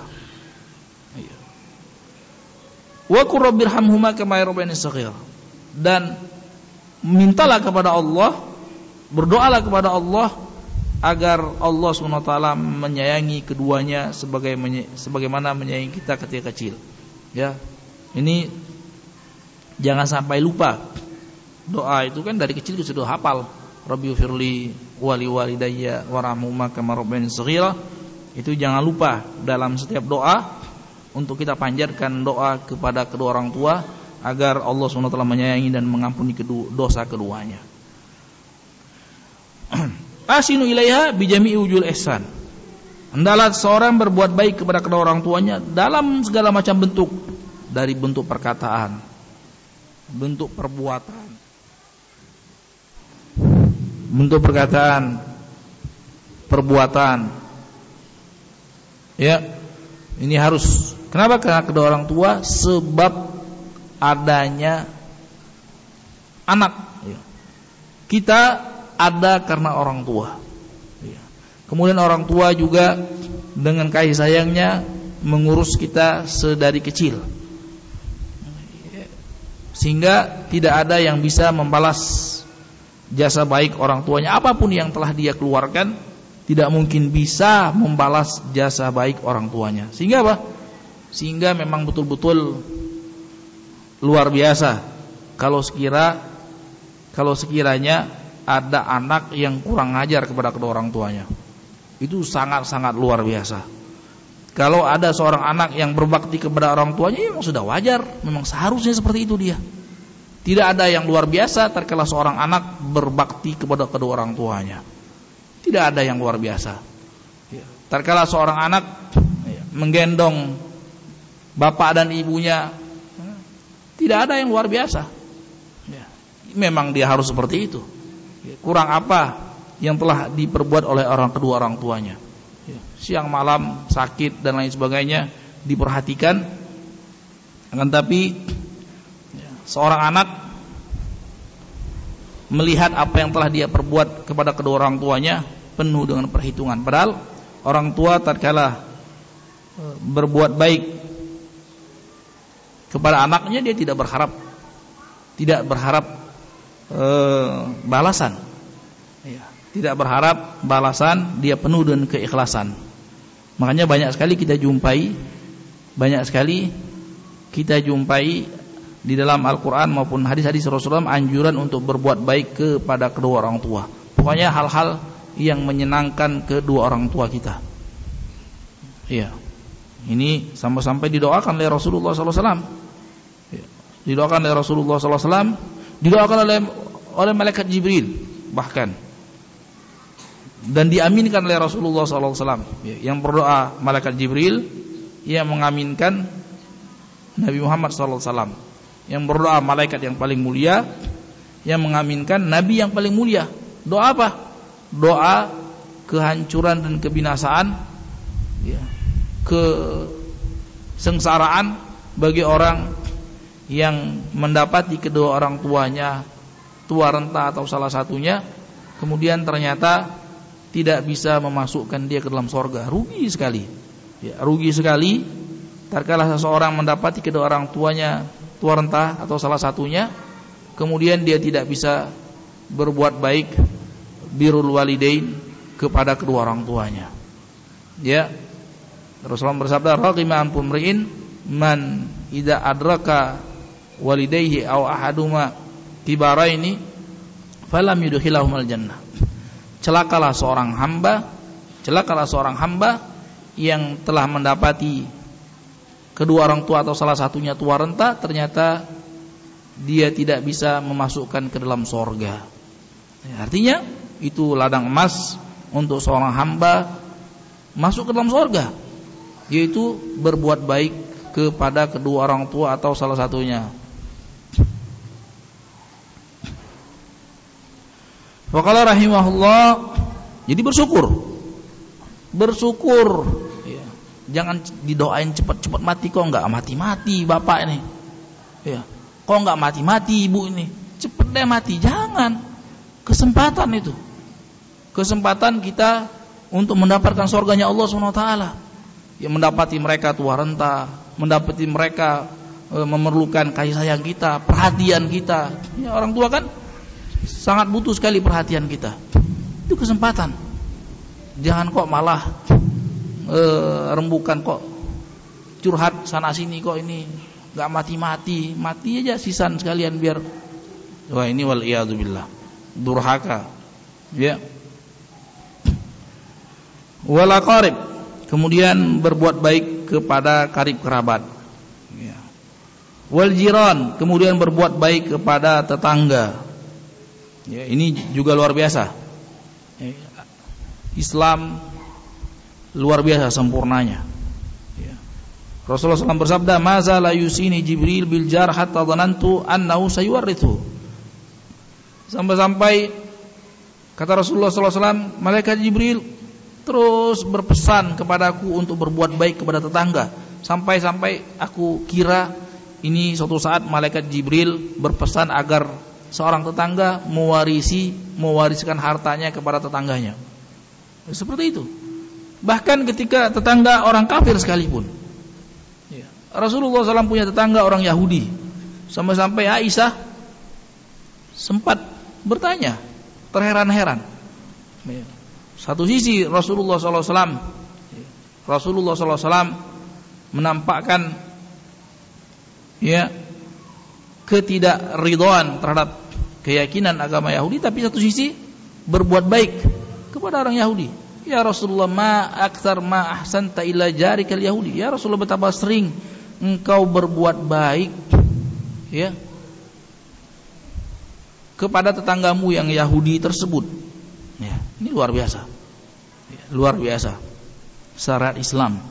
A: Wa qur rabbirhamhuma kama rabbayani shaghira. Dan mintalah kepada Allah, berdoalah kepada Allah agar Allah SWT menyayangi keduanya sebagaimana menyayangi kita ketika kecil. Ya. Ini jangan sampai lupa. Doa itu kan dari kecil kita sudah hafal. Rabbighfirli wa liwalidayya warhamhuma kama rabbayani shaghira. Itu jangan lupa dalam setiap doa untuk kita panjatkan doa kepada kedua orang tua agar Allah SWT menyayangi dan mengampuni dosa keduanya. Asinu ilaiha bijami'i wujul ihsan. Hendaklah seorang berbuat baik kepada kedua orang tuanya dalam segala macam bentuk, dari bentuk perkataan, bentuk perbuatan, ya. Ini harus. Kenapa? Karena kedua orang tua sebab adanya anak. Kita ada karena orang tua. Kemudian orang tua juga dengan kasih sayangnya mengurus kita sedari kecil, sehingga tidak ada yang bisa membalas jasa baik orang tuanya. Apapun yang telah dia keluarkan, tidak mungkin bisa membalas jasa baik orang tuanya. Sehingga apa? Sehingga memang betul-betul luar biasa kalau sekiranya ada anak yang kurang ajar kepada kedua orang tuanya. Itu sangat-sangat luar biasa. Kalau ada seorang anak yang berbakti kepada orang tuanya, memang sudah wajar, memang seharusnya seperti itu dia. Tidak ada yang luar biasa tatkala seorang anak berbakti kepada kedua orang tuanya. Tidak ada yang luar biasa. Tatkala seorang anak menggendong bapak dan ibunya, tidak ada yang luar biasa. Memang dia harus seperti itu. Kurang apa yang telah diperbuat oleh kedua orang tuanya. Siang malam sakit dan lain sebagainya diperhatikan. Akan tapi seorang anak melihat apa yang telah dia perbuat kepada kedua orang tuanya penuh dengan perhitungan. Padahal orang tua tatkala berbuat baik kepada anaknya, dia tidak berharap balasan. Tidak berharap balasan, dia penuh dengan keikhlasan. Makanya banyak sekali kita jumpai di dalam Al-Quran maupun hadis-hadis Rasulullah anjuran untuk berbuat baik kepada kedua orang tua. Pokoknya hal-hal yang menyenangkan kedua orang tua kita. Iya. Ini sampai didoakan oleh Rasulullah SAW. Didoakan oleh Rasulullah SAW, didoakan oleh malaikat Jibril bahkan, dan diaminkan oleh Rasulullah SAW. Yang berdoa malaikat Jibril, yang mengaminkan Nabi Muhammad SAW. Yang berdoa malaikat yang paling mulia, yang mengaminkan Nabi yang paling mulia. Doa apa? Doa kehancuran dan kebinasaan, kesengsaraan bagi orang yang mendapati kedua orang tuanya tua renta atau salah satunya, kemudian ternyata tidak bisa memasukkan dia ke dalam sorga. Rugi sekali. Rugi sekali tatkala seseorang mendapati kedua orang tuanya tua renta atau salah satunya, kemudian dia tidak bisa berbuat baik birrul walidain kepada kedua orang tuanya. Ya. Rasulullah bersabda, "Raqima an pumriin man idza adraka walidayhi aw ahaduma kibaraini falam yudkhilahumal jannah." Celakalah seorang hamba yang telah mendapati kedua orang tua atau salah satunya tua renta, ternyata dia tidak bisa memasukkan ke dalam sorga. Artinya itu ladang emas untuk seorang hamba masuk ke dalam sorga, yaitu berbuat baik kepada kedua orang tua atau salah satunya. Faqala rahimahullah, jadi bersyukur ya. Jangan didoain cepat-cepat mati, kok enggak mati-mati bapak ini ya, kok enggak mati-mati ibu ini, cepet deh mati. Jangan. Kesempatan kita untuk mendapatkan surganya Allah SWT, ya, mendapati mereka tua renta, mendapati mereka memerlukan kasih sayang kita, perhatian kita. Ya, orang tua kan sangat butuh sekali perhatian kita. Itu kesempatan. Jangan kok malah rembukan, kok curhat sana sini, kok ini enggak mati-mati. Mati aja sisan sekalian biar. Wah, ini wal iyadu billah, durhaka. Ya. Wal aqarib, kemudian berbuat baik kepada karib kerabat. Ya. Wal jiran, kemudian berbuat baik kepada tetangga. Ya, ini juga luar biasa. Ya. Islam luar biasa sempurnanya. Ya. Rasulullah SAW bersabda, "Maza la yusini Jibril bil jar hatta dhanantu annahu sayuwarithu." Sampai-sampai kata Rasulullah SAW, malaikat Jibril terus berpesan kepadaku untuk berbuat baik kepada tetangga, sampai-sampai aku kira ini suatu saat malaikat Jibril berpesan agar seorang tetangga mewariskan hartanya kepada tetangganya. Seperti itu. Bahkan ketika tetangga orang kafir sekalipun. Ya. Rasulullah SAW punya tetangga orang Yahudi. Sampai-sampai Aisyah sempat bertanya, terheran-heran. Ya. Satu sisi Rasulullah SAW menampakkan ya ketidakridhaan terhadap keyakinan agama Yahudi, tapi satu sisi berbuat baik kepada orang Yahudi. Ya Rasulullah, ma aktsar ma ahsanta ila jarikal Yahudi. Ya Rasulullah, betapa sering engkau berbuat baik ya kepada tetanggamu yang Yahudi tersebut. Ya, ini luar biasa. Ya, luar biasa syariat Islam.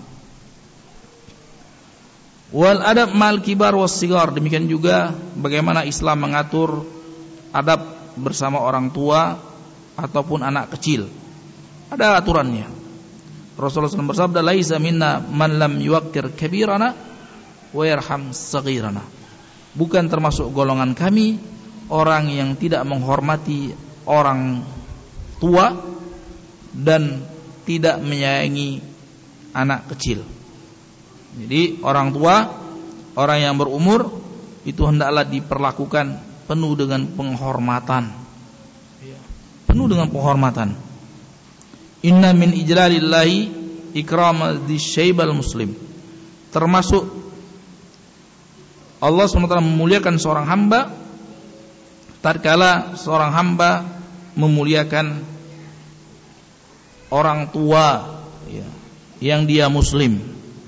A: Wal adab mal kibar was sigar, demikian juga bagaimana Islam mengatur adab bersama orang tua ataupun anak kecil. Ada aturannya. Rasulullah SAW bersabda, "Laisa minna man lam yuwaqqir kabirana wa yarham saghirana." Bukan termasuk golongan kami orang yang tidak menghormati orang tua dan tidak menyayangi anak kecil. Jadi orang tua, orang yang berumur itu hendaklah diperlakukan penuh dengan penghormatan. Penuh dengan penghormatan. Inna min ijlalillahi ikramal dzisyaibal muslim. Termasuk Allah SWT memuliakan seorang hamba tatkala seorang hamba memuliakan orang tua ya, yang dia muslim.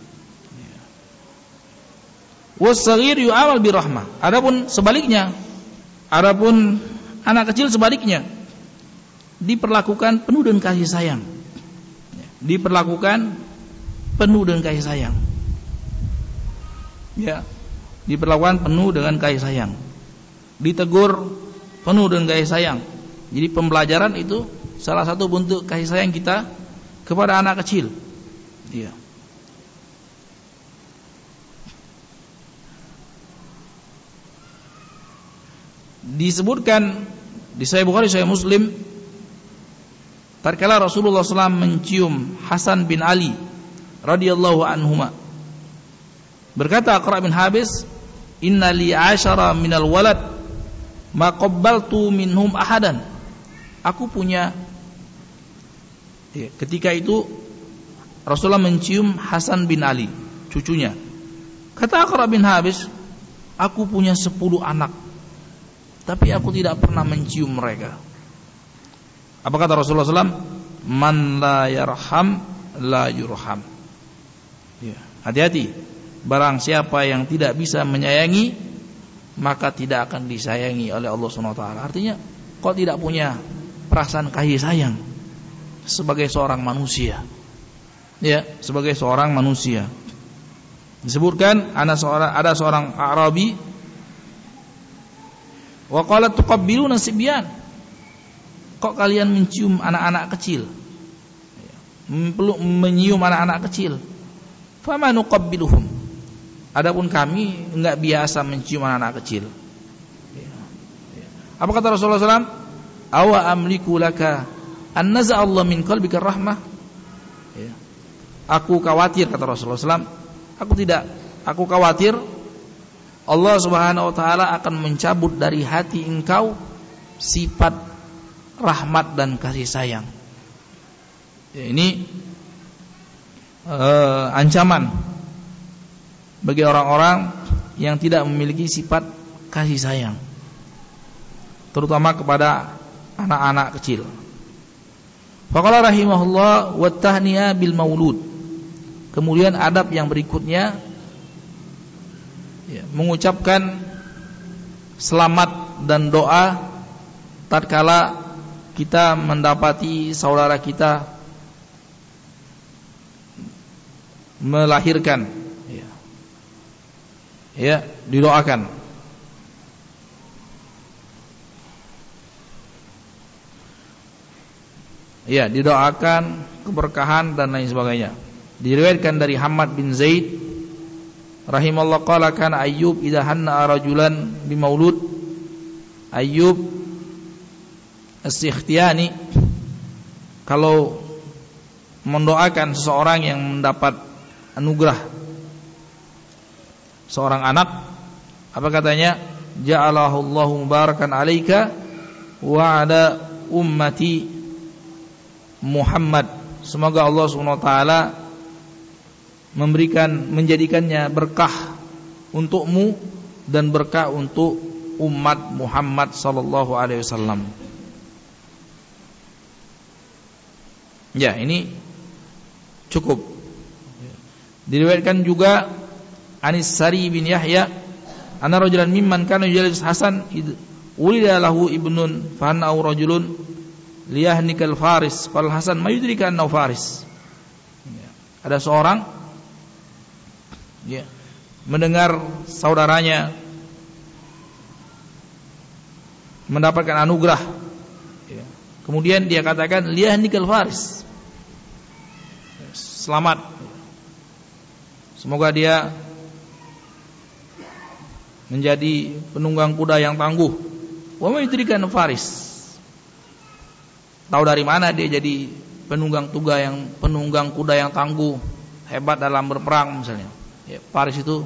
A: Was-saghir yu'amal birahmah. Adapun sebaliknya, adapun anak kecil sebaliknya diperlakukan penuh dengan kasih sayang. Diperlakukan penuh dengan kasih sayang. Ya, diperlakukan penuh dengan kasih sayang. Ditegur penuh dengan kasih sayang. Jadi pembelajaran itu salah satu bentuk kasih sayang kita kepada anak kecil. Ya. Disebutkan di Sahih Bukhari, Sahih Muslim, tatkala Rasulullah SAW mencium Hasan bin Ali radhiyallahu anhuma, berkata Aqra bin Habis, "Inna li 'ashara minal walad ma qabbaltu minhum ahadan." Aku punya ketika itu Rasulullah mencium Hasan bin Ali, cucunya. Kata Aqra bin Habis, aku punya 10 anak, tapi aku tidak pernah mencium mereka. Apa kata Rasulullah SAW? Man la yarham la yurham. Ya, hati-hati. Barang siapa yang tidak bisa menyayangi, maka tidak akan disayangi oleh Allah SWT. Artinya, kau tidak punya perasaan kasih sayang sebagai seorang manusia. Ya, sebagai seorang manusia. Disebutkan ada seorang Arabi, wa qalat tuqabbiluna sibyan. Kok kalian mencium anak-anak kecil? Menyium anak-anak kecil. Fama nuqabbiluhum. Adapun kami enggak biasa mencium anak-anak kecil. Apa kata Rasulullah SAW? Awa amliku laka an naza Allah min qalbika rahmah. Aku khawatir, kata Rasulullah SAW, aku khawatir Allah Subhanahu wa taala akan mencabut dari hati engkau sifat rahmat dan kasih sayang. Ya, ini ancaman bagi orang-orang yang tidak memiliki sifat kasih sayang, terutama kepada anak-anak kecil. Faqala rahimahullah wa tahniya bil maulud. Kemudian adab yang berikutnya, ya, mengucapkan selamat dan doa tatkala kita mendapati saudara kita melahirkan, ya, didoakan. Ya, didoakan keberkahan dan lain sebagainya. Diriwayatkan dari Hamad bin Zaid rahimallahu qala kana Ayyub idza hanna rajulan bi maulud. Ayyub As-Sikhtiyani kalau mendoakan seseorang yang mendapat anugerah seorang anak, apa katanya? Ja'alahu Allahu mubarakan 'alaika wa 'ala ummati Muhammad. Semoga Allah Subhanahu wa taala menjadikannya berkah untukmu dan berkah untuk umat Muhammad sallallahu alaihi wasallam. Ya, ini cukup. Diriwayatkan juga Anis Sari bin Yahya anna rajulan mimman kana yujalis Hasan ulida lahu ibnun fa anna rajulun liyahnikal faris fal Hasan mayudrika annahu faris. Ada seorang, ya, mendengar saudaranya mendapatkan anugerah, ya, kemudian dia katakan liyahnikal faris, selamat, semoga dia menjadi penunggang kuda yang tangguh. Wa mayudrika annahu faris. Tahu dari mana dia jadi penunggang kuda yang tangguh, hebat dalam berperang misalnya. Ya, Faris itu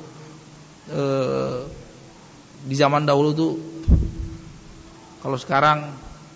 A: di zaman dahulu tuh, kalau sekarang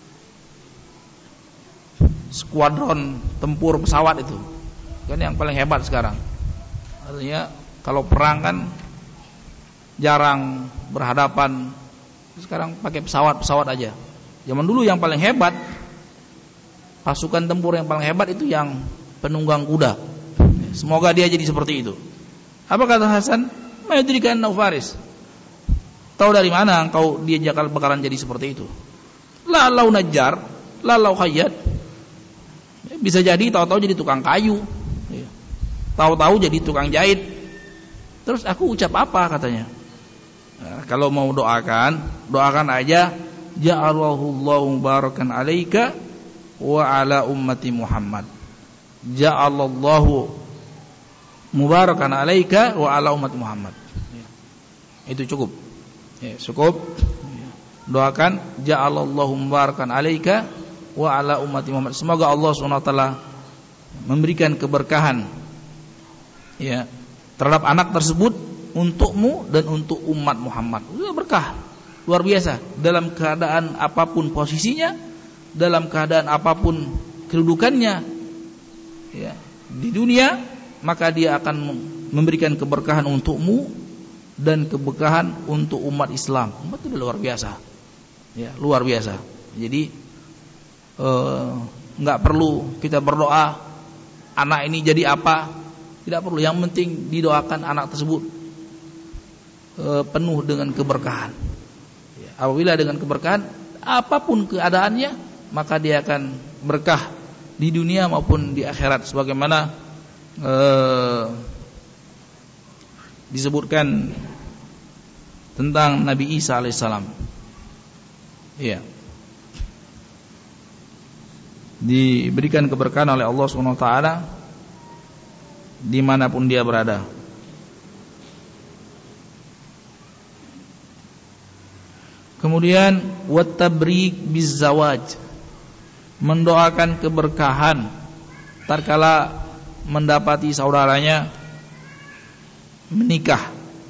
A: skuadron tempur pesawat itu kan yang paling hebat sekarang. Artinya kalau perang kan jarang berhadapan, sekarang pakai pesawat aja. Zaman dulu yang paling hebat, pasukan tempur yang paling hebat itu yang penunggang kuda. Semoga dia jadi seperti itu. Apa kata Hasan? Mayudrika annahu faris. Tahu dari mana engkau dia bakalan jadi seperti itu? La lau najjar, la lau khayyat. Bisa jadi tahu-tahu jadi tukang kayu, tahu-tahu jadi tukang jahit. Terus aku ucap apa katanya? Nah, kalau mau doakan aja, ja'alahu Allahu barakan 'alaika wa 'ala ummati Muhammad. Ja'alallahu mubarakan 'alaika wa 'ala ummati Muhammad. Itu cukup. Ya, cukup. Doakan ja'alallahu mubarakan 'alaika wa 'ala ummati Muhammad. Semoga Allah SWT memberikan keberkahan, ya, terhadap anak tersebut untukmu dan untuk umat Muhammad. Itu berkah luar biasa dalam keadaan apapun posisinya, dalam keadaan apapun kedudukannya, ya, di dunia, maka dia akan memberikan keberkahan untukmu dan keberkahan untuk umat Islam. Umat itu luar biasa. Ya, luar biasa. Jadi enggak perlu kita berdoa anak ini jadi apa, tidak perlu. Yang penting didoakan anak tersebut penuh dengan keberkahan. Ya, apabila dengan keberkahan, apapun keadaannya, maka dia akan berkah di dunia maupun di akhirat, sebagaimana disebutkan tentang Nabi Isa alaihissalam. Iya, diberikan keberkahan oleh Allah Subhanahu wa taala dimanapun dia berada. Kemudian wattabrik bizzawaj, mendoakan keberkahan tatkala mendapati saudaranya menikah,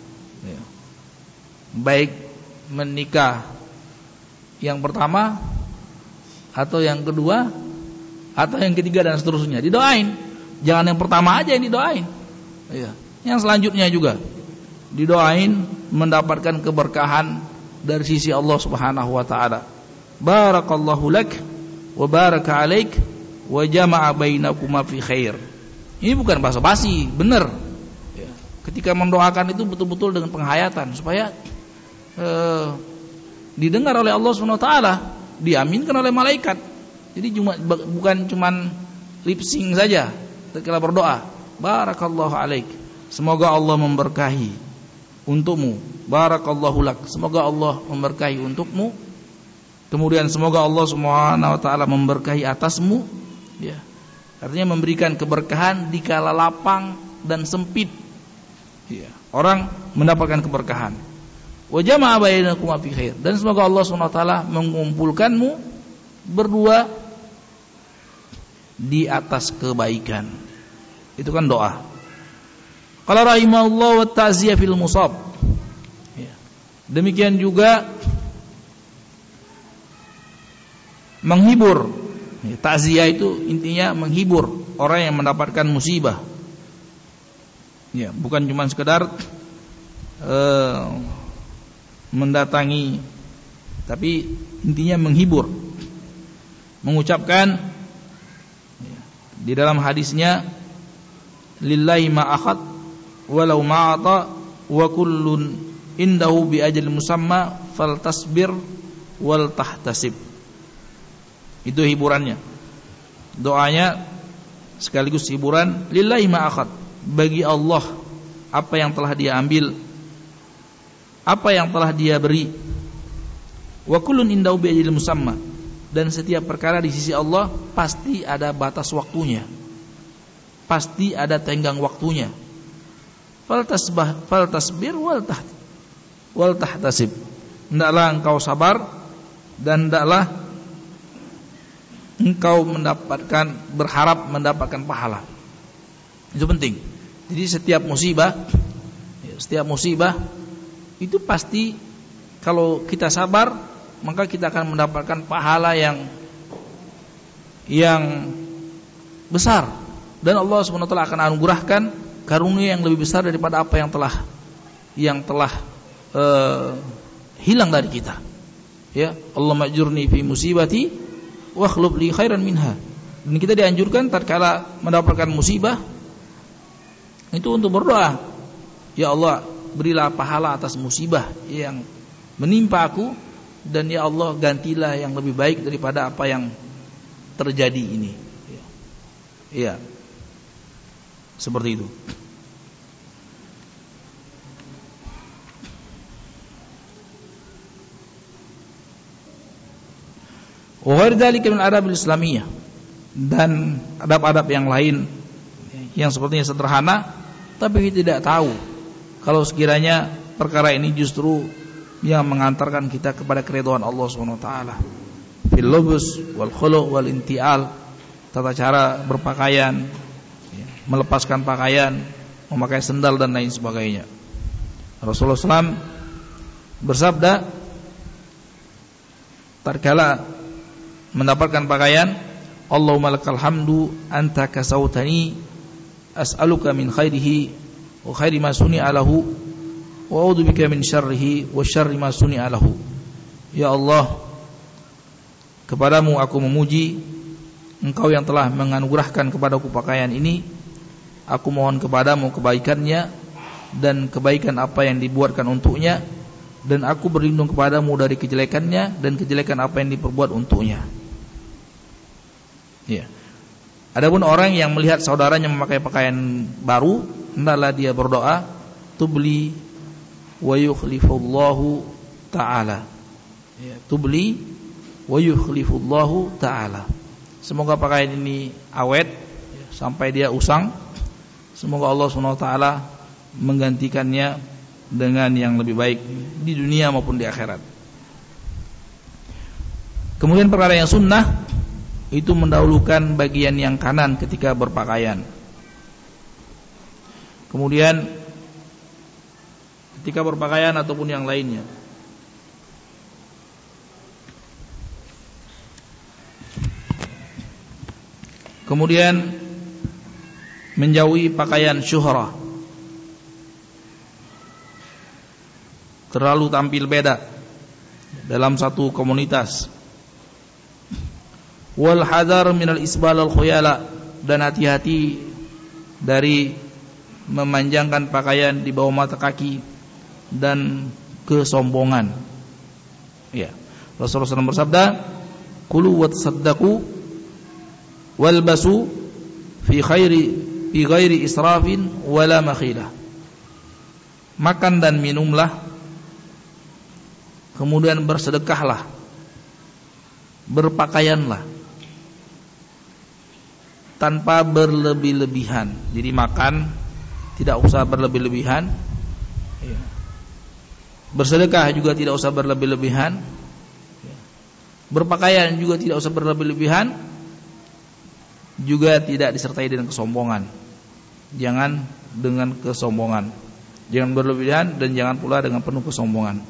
A: baik menikah yang pertama atau yang kedua atau yang ketiga dan seterusnya, didoain. Jangan yang pertama aja yang didoain, yang selanjutnya juga didoain mendapatkan keberkahan dari sisi Allah Subhanahu wa taala. Barakallahu lak wa baraka alaik wa jama'a bainakuma fi khair. Ini bukan basa-basi, benar. Ketika mendoakan itu betul-betul dengan penghayatan supaya didengar oleh Allah Subhanahu wa taala, diaminkan oleh malaikat. Jadi bukan cuman lip sync saja ketika berdoa. Barakallahu alaik, semoga Allah memberkahi untukmu. Barakallahu lak, semoga Allah memberkahi untukmu. Kemudian semoga Allah Subhanahu wa taala memberkahi atasmu, ya. Artinya memberikan keberkahan di kala lapang dan sempit. Ya, orang mendapatkan keberkahan. Wa jama'a bainakum fi khair, dan semoga Allah Subhanahu wa taala mengumpulkanmu berdua di atas kebaikan. Itu kan doa. Qala rahimahullah wa ta'ziyah fil musab. Ya. Demikian juga menghibur. Ya, ta'ziyah itu intinya menghibur orang yang mendapatkan musibah. Ya, bukan cuma sekedar mendatangi, tapi intinya menghibur. Mengucapkan ya, di dalam hadisnya, lillahi ma akhad walau ma'ata wa kullun indahu bi ajal musamma faltasbir wal tahtasib. Itu hiburannya. Doanya sekaligus hiburan. Lillahi ma akhad, bagi Allah apa yang telah dia ambil, apa yang telah dia beri. Wa kullun indahu bi ajal musamma, dan setiap perkara di sisi Allah pasti ada batas waktunya, pasti ada tenggang waktunya. Faltasbir wal tahtasib, hendaklah engkau sabar dan hendaklah engkau berharap mendapatkan pahala. Itu penting. Jadi setiap musibah itu pasti kalau kita sabar, maka kita akan mendapatkan pahala yang besar, dan Allah Subhanahu wa taala akan anugerahkan karunia yang lebih besar daripada apa yang telah hilang dari kita. Ya, Allahumma ajurni fi musibati wa akhlub li khairan minha. Dan kita dianjurkan tatkala mendapatkan musibah itu untuk berdoa, ya Allah, berilah pahala atas musibah yang menimpa aku, dan ya Allah, gantilah yang lebih baik daripada apa yang terjadi ini. Iya, seperti itu. Wa ghairi dzalika min adab al-islamiyah, dan adab-adab yang lain yang sepertinya sederhana tapi kita tidak tahu kalau sekiranya perkara ini justru yang mengantarkan kita kepada keridhaan Allah Subhanahu wa taala. Fil lubus wal khulu' wal intial, tata cara berpakaian, melepaskan pakaian, memakai sendal dan lain sebagainya. Rasulullah SAW bersabda tatkala mendapatkan pakaian, Allahumma lakal hamdu anta kasautani as'aluka min khairihi wa khairi ma suni'a lahu wa a'udzubika min syarrihi wa syarri ma suni'a lahu. Ya Allah, kepadamu aku memuji, Engkau yang telah menganugerahkan kepadaku pakaian ini. Aku mohon kepadamu kebaikannya dan kebaikan apa yang dibuatkan untuknya, dan aku berlindung kepadamu dari kejelekannya dan kejelekan apa yang diperbuat untuknya. Ya. Adapun orang yang melihat saudaranya memakai pakaian baru, hendaklah dia berdoa, tubli wa yukhlifullahu ta'ala. Ya, tubli wa yukhlifullahu ta'ala. Semoga pakaian ini awet ya, sampai dia usang. Semoga Allah SWT menggantikannya dengan yang lebih baik di dunia maupun di akhirat. Kemudian perkara yang sunnah itu mendahulukan bagian yang kanan ketika berpakaian. Kemudian ketika berpakaian ataupun yang lainnya. Kemudian menjauhi pakaian syuhrah, terlalu tampil beda dalam satu komunitas. Wal hadar minal isbal al khuyala, dan hati-hati dari memanjangkan pakaian di bawah mata kaki dan kesombongan. Ya, Rasulullah SAW bersabda, "Kulu wa tasaddaqu walbasu fi ghairi israfin wala makhilah." Makan dan minumlah, kemudian bersedekahlah, berpakaianlah tanpa berlebih-lebihan. Jadi makan tidak usah berlebih-lebihan, bersedekah juga tidak usah berlebih-lebihan, berpakaian juga tidak usah berlebih-lebihan, juga tidak disertai dengan kesombongan. Jangan dengan kesombongan, jangan berlebihan, dan jangan pula dengan penuh kesombongan.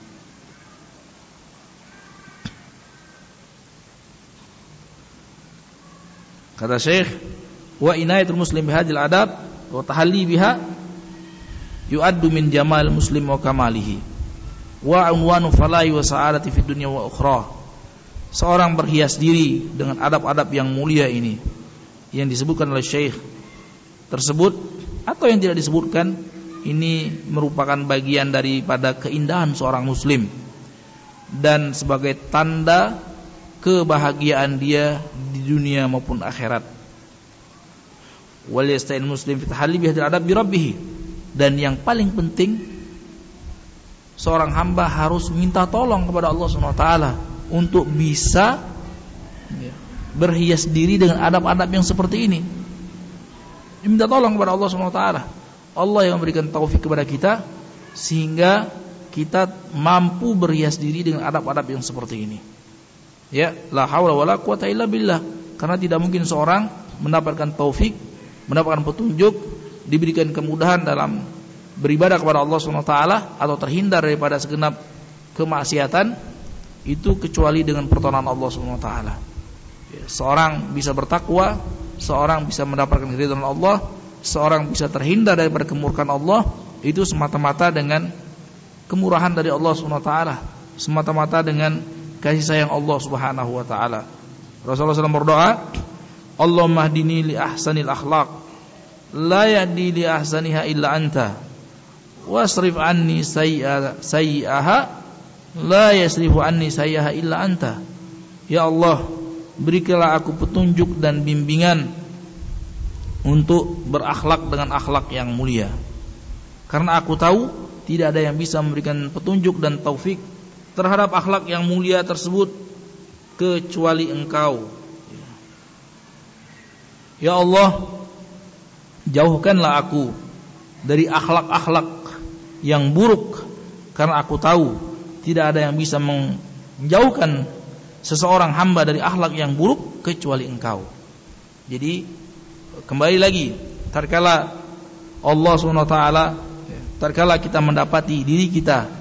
A: Kata Syekh, wa inayatul muslim bihadil adab wa tahalli biha yu'addu min jamal muslim wa kamalihi wa unwanu falahi wa sa'adati fid dunya wa ukhra. Seorang berhias diri dengan adab-adab yang mulia ini yang disebutkan oleh Syekh tersebut atau yang tidak disebutkan, ini merupakan bagian daripada keindahan seorang muslim dan sebagai tanda kebahagiaan dia di dunia maupun akhirat. Wal yasta'in muslim fi tahalli bihadil adab bi rabbih, dan yang paling penting seorang hamba harus minta tolong kepada Allah SWT untuk bisa berhias diri dengan adab-adab yang seperti ini. Minta tolong kepada Allah SWT. Allah yang memberikan taufik kepada kita sehingga kita mampu berhias diri dengan adab-adab yang seperti ini. Ya, la haula wala quwata illa billah. Karena tidak mungkin seorang mendapatkan taufik, mendapatkan petunjuk, diberikan kemudahan dalam beribadah kepada Allah SWT atau terhindar daripada segenap kemaksiatan itu kecuali dengan pertolongan Allah SWT. Ya, seorang bisa bertakwa, seorang bisa mendapatkan keridhaan Allah, seorang bisa terhindar daripada kemurkaan Allah, itu semata-mata dengan kemurahan dari Allah SWT, semata-mata dengan kasih sayang Allah Subhanahu wa taala. Rasulullah SAW berdoa, Allahumma hdini li ahsanil akhlaq la yahdi li ahsaniha illa anta wasrif anni sayyi'aha la yasrifu anni sayyi'aha illa anta. Ya Allah, berikanlah aku petunjuk dan bimbingan untuk berakhlak dengan akhlak yang mulia, karena aku tahu tidak ada yang bisa memberikan petunjuk dan taufik terhadap akhlak yang mulia tersebut kecuali Engkau. Ya Allah, jauhkanlah aku dari akhlak-akhlak yang buruk, karena aku tahu tidak ada yang bisa menjauhkan seseorang hamba dari akhlak yang buruk kecuali Engkau. Jadi kembali lagi, tatkala Allah SWT, tatkala kita mendapati diri kita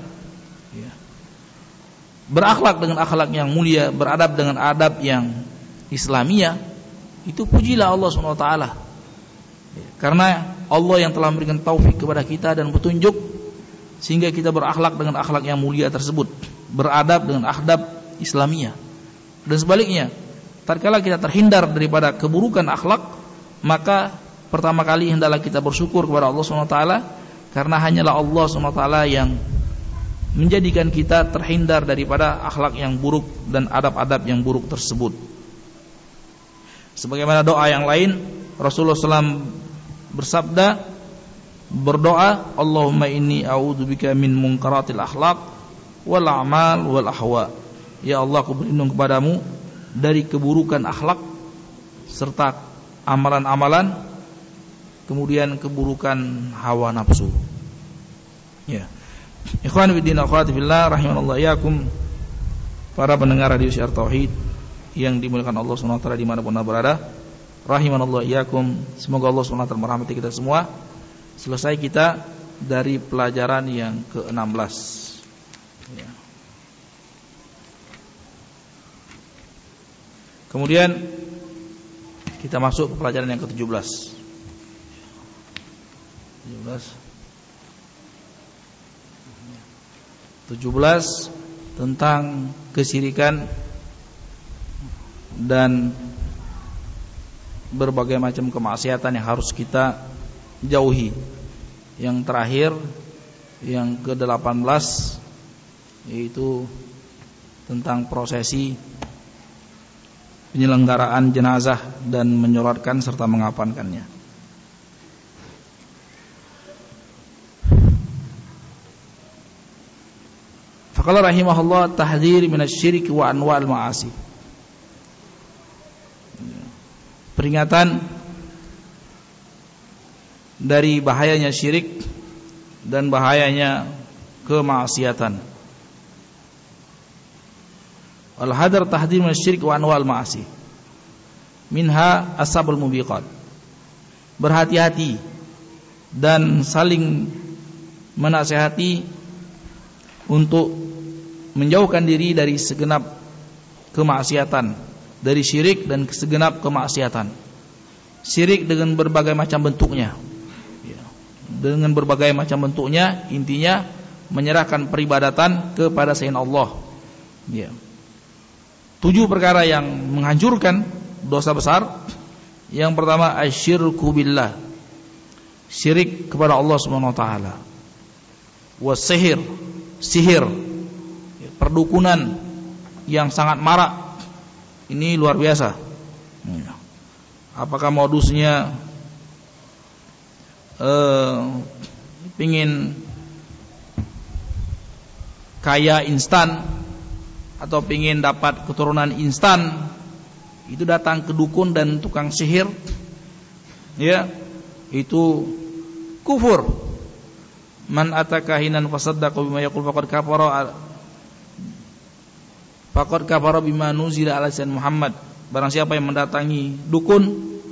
A: berakhlak dengan akhlak yang mulia, beradab dengan adab yang Islamiyah, itu pujilah Allah SWT. Karena Allah yang telah memberikan taufik kepada kita dan petunjuk sehingga kita berakhlak dengan akhlak yang mulia tersebut, beradab dengan adab Islamiyah. Dan sebaliknya, tatkala kita terhindar daripada keburukan akhlak, maka pertama kali hendaklah kita bersyukur kepada Allah SWT, karena hanyalah Allah SWT yang menjadikan kita terhindar daripada akhlak yang buruk dan adab-adab yang buruk tersebut. Sebagaimana doa yang lain, Rasulullah SAW bersabda, berdoa, Allahumma inni a'udzubika min munkaratil akhlaq wal a'mal wal ahwa. Ya Allah, aku berlindung kepadamu dari keburukan akhlak serta amalan-amalan, kemudian keburukan hawa nafsu. Ya. Ikhwan fillah, akhwati fillah, rahimanallahu iyyakum, para pendengar radio Syiar Tauhid yang dimuliakan Allah Subhanahu wa taala dimanapun Anda berada, rahimanallahu iyyakum. Semoga Allah Subhanahu wa taala merahmati kita semua. Selesai kita dari pelajaran yang ke-16. Ya. Kemudian kita masuk ke pelajaran yang ke-17. 17 tentang kesyirikan dan berbagai macam kemaksiatan yang harus kita jauhi. Yang terakhir, yang ke-18, yaitu tentang prosesi penyelenggaraan jenazah dan menyolatkan serta mengapankannya. Faqala rahimahullah, tahdhir minasyirik wa anwa'il ma'asi. Peringatan dari bahayanya syirik dan bahayanya kemaksiatan. Al-hadar tahdhir minasyirik wa anwa'il ma'asi. Minha asbabul mubiqat. Berhati-hati dan saling menasihati untuk menjauhkan diri dari segenap kemaksiatan, dari syirik dan segenap kemaksiatan. Syirik dengan berbagai macam bentuknya, dengan berbagai macam bentuknya, intinya menyerahkan peribadatan kepada selain Allah. 7 perkara yang menghancurkan dosa besar. Yang pertama, asyirku billah, syirik kepada Allah Subhanahu wa taala. Wasihir, sihir, perdukunan yang sangat marak. Ini luar biasa. Apakah modusnya pingin kaya instan atau pingin dapat keturunan instan, itu datang ke dukun dan tukang sihir, ya, itu kufur. Man atakahinan fasaddaqa bima yaqul faqad kafara bima nuzila ala sayyidina Muhammad. Barang siapa yang mendatangi dukun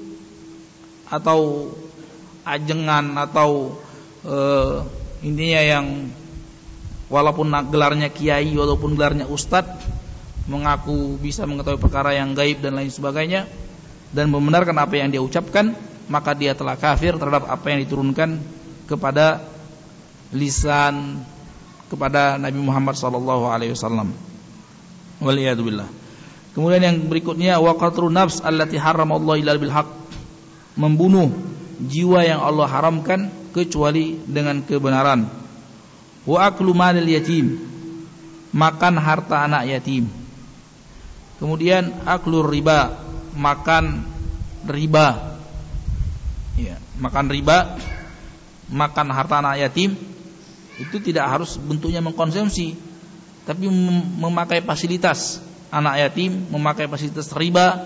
A: atau ajengan atau intinya yang walaupun gelarnya kiai walaupun gelarnya ustadz, mengaku bisa mengetahui perkara yang gaib dan lain sebagainya, dan membenarkan apa yang dia ucapkan, maka dia telah kafir terhadap apa yang diturunkan kepada lisan kepada Nabi Muhammad SAW. Waliyadzubillah. Kemudian yang berikutnya, wa qatlun nafs allati haramallahu illa bil haqq, membunuh jiwa yang Allah haramkan kecuali dengan kebenaran. Wa aklu malil yatim, makan harta anak yatim. Kemudian aklur riba, makan riba. Ya, makan riba, makan harta anak yatim. Itu tidak harus bentuknya mengkonsumsi, tapi memakai fasilitas anak yatim, memakai fasilitas riba.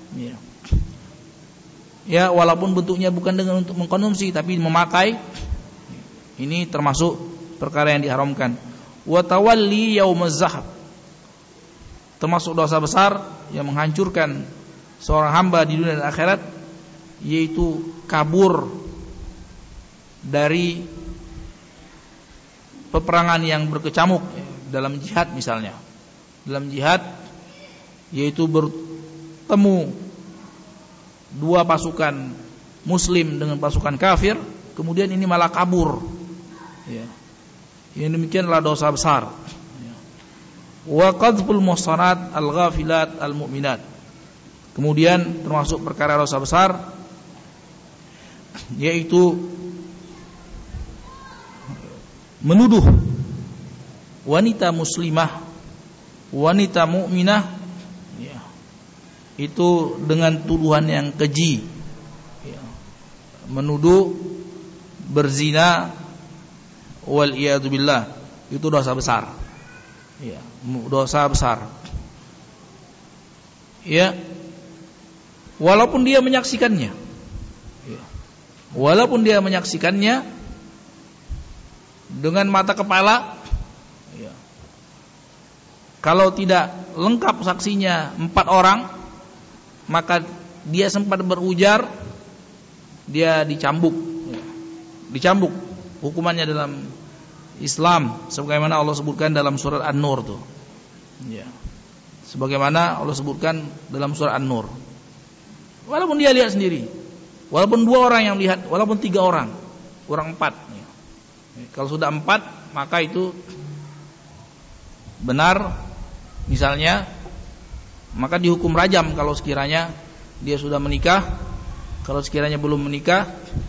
A: Ya, walaupun bentuknya bukan dengan untuk mengkonsumsi, tapi memakai. Ini termasuk perkara yang diharamkan. Wa tawalli yaumaz zahab, termasuk dosa besar yang menghancurkan seorang hamba di dunia dan akhirat, yaitu kabur dari peperangan yang berkecamuk dalam jihad misalnya. Dalam jihad, yaitu bertemu 2 pasukan muslim dengan pasukan kafir, kemudian ini malah kabur. Ya. Yang demikian adalah dosa besar. Ya. Wa qadful muhsanat al-ghafilat al-mu'minat. Kemudian termasuk perkara dosa besar yaitu menuduh wanita muslimah, wanita mukminah, ya, itu dengan tuduhan yang keji, ya, menuduh berzina, wal iyadu billah, itu dosa besar, ya, dosa besar, ya, walaupun dia menyaksikannya, ya, walaupun dia menyaksikannya dengan mata kepala, ya. Kalau tidak lengkap saksinya 4 orang, maka dia sempat berujar, dia dicambuk, ya. Dicambuk hukumannya dalam Islam sebagaimana Allah sebutkan dalam surat An-Nur tuh, ya. Sebagaimana Allah sebutkan dalam surat An-Nur. Walaupun dia lihat sendiri, walaupun 2 orang yang lihat, walaupun 3 orang, kurang 4, ya. Kalau sudah 4, maka itu benar, misalnya, maka dihukum rajam kalau sekiranya dia sudah menikah. Kalau sekiranya belum menikah,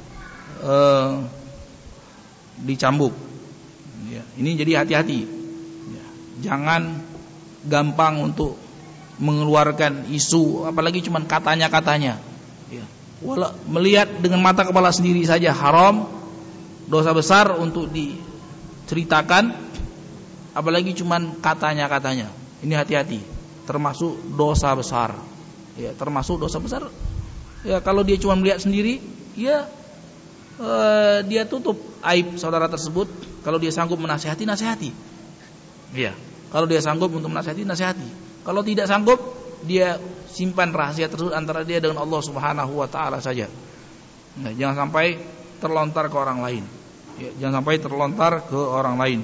A: dicambuk, ya. Ini jadi hati-hati, ya. Jangan gampang untuk mengeluarkan isu, apalagi cuma katanya-katanya, ya. Melihat dengan mata kepala sendiri saja haram, dosa besar untuk diceritakan, apalagi cuman katanya-katanya. Ini hati-hati, termasuk dosa besar. Ya, termasuk dosa besar. Ya, kalau dia cuma melihat sendiri, ya dia tutup aib saudara tersebut. Kalau dia sanggup menasihati, nasihati. Ya, kalau dia sanggup untuk menasihati, nasihati. Kalau tidak sanggup, dia simpan rahasia tersebut antara dia dengan Allah Subhanahu wa taala saja. Nah, jangan sampai terlontar ke orang lain. Ya, jangan sampai terlontar ke orang lain.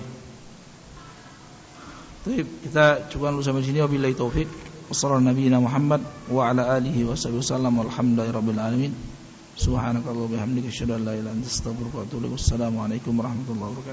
A: Baik, kita cukupkan dulu sampai sini. Wabillahi taufik. Wassallallahu nabiyina Muhammad wa ala alihi wasallam. Walhamdulillahirabbil alamin. Subhanakallahumma wa bihamdika asyhadu an la ilaha illa anta astaghfiruka wa atubu ilaik. Wassalamu alaikum warahmatullahi wabarakatuh.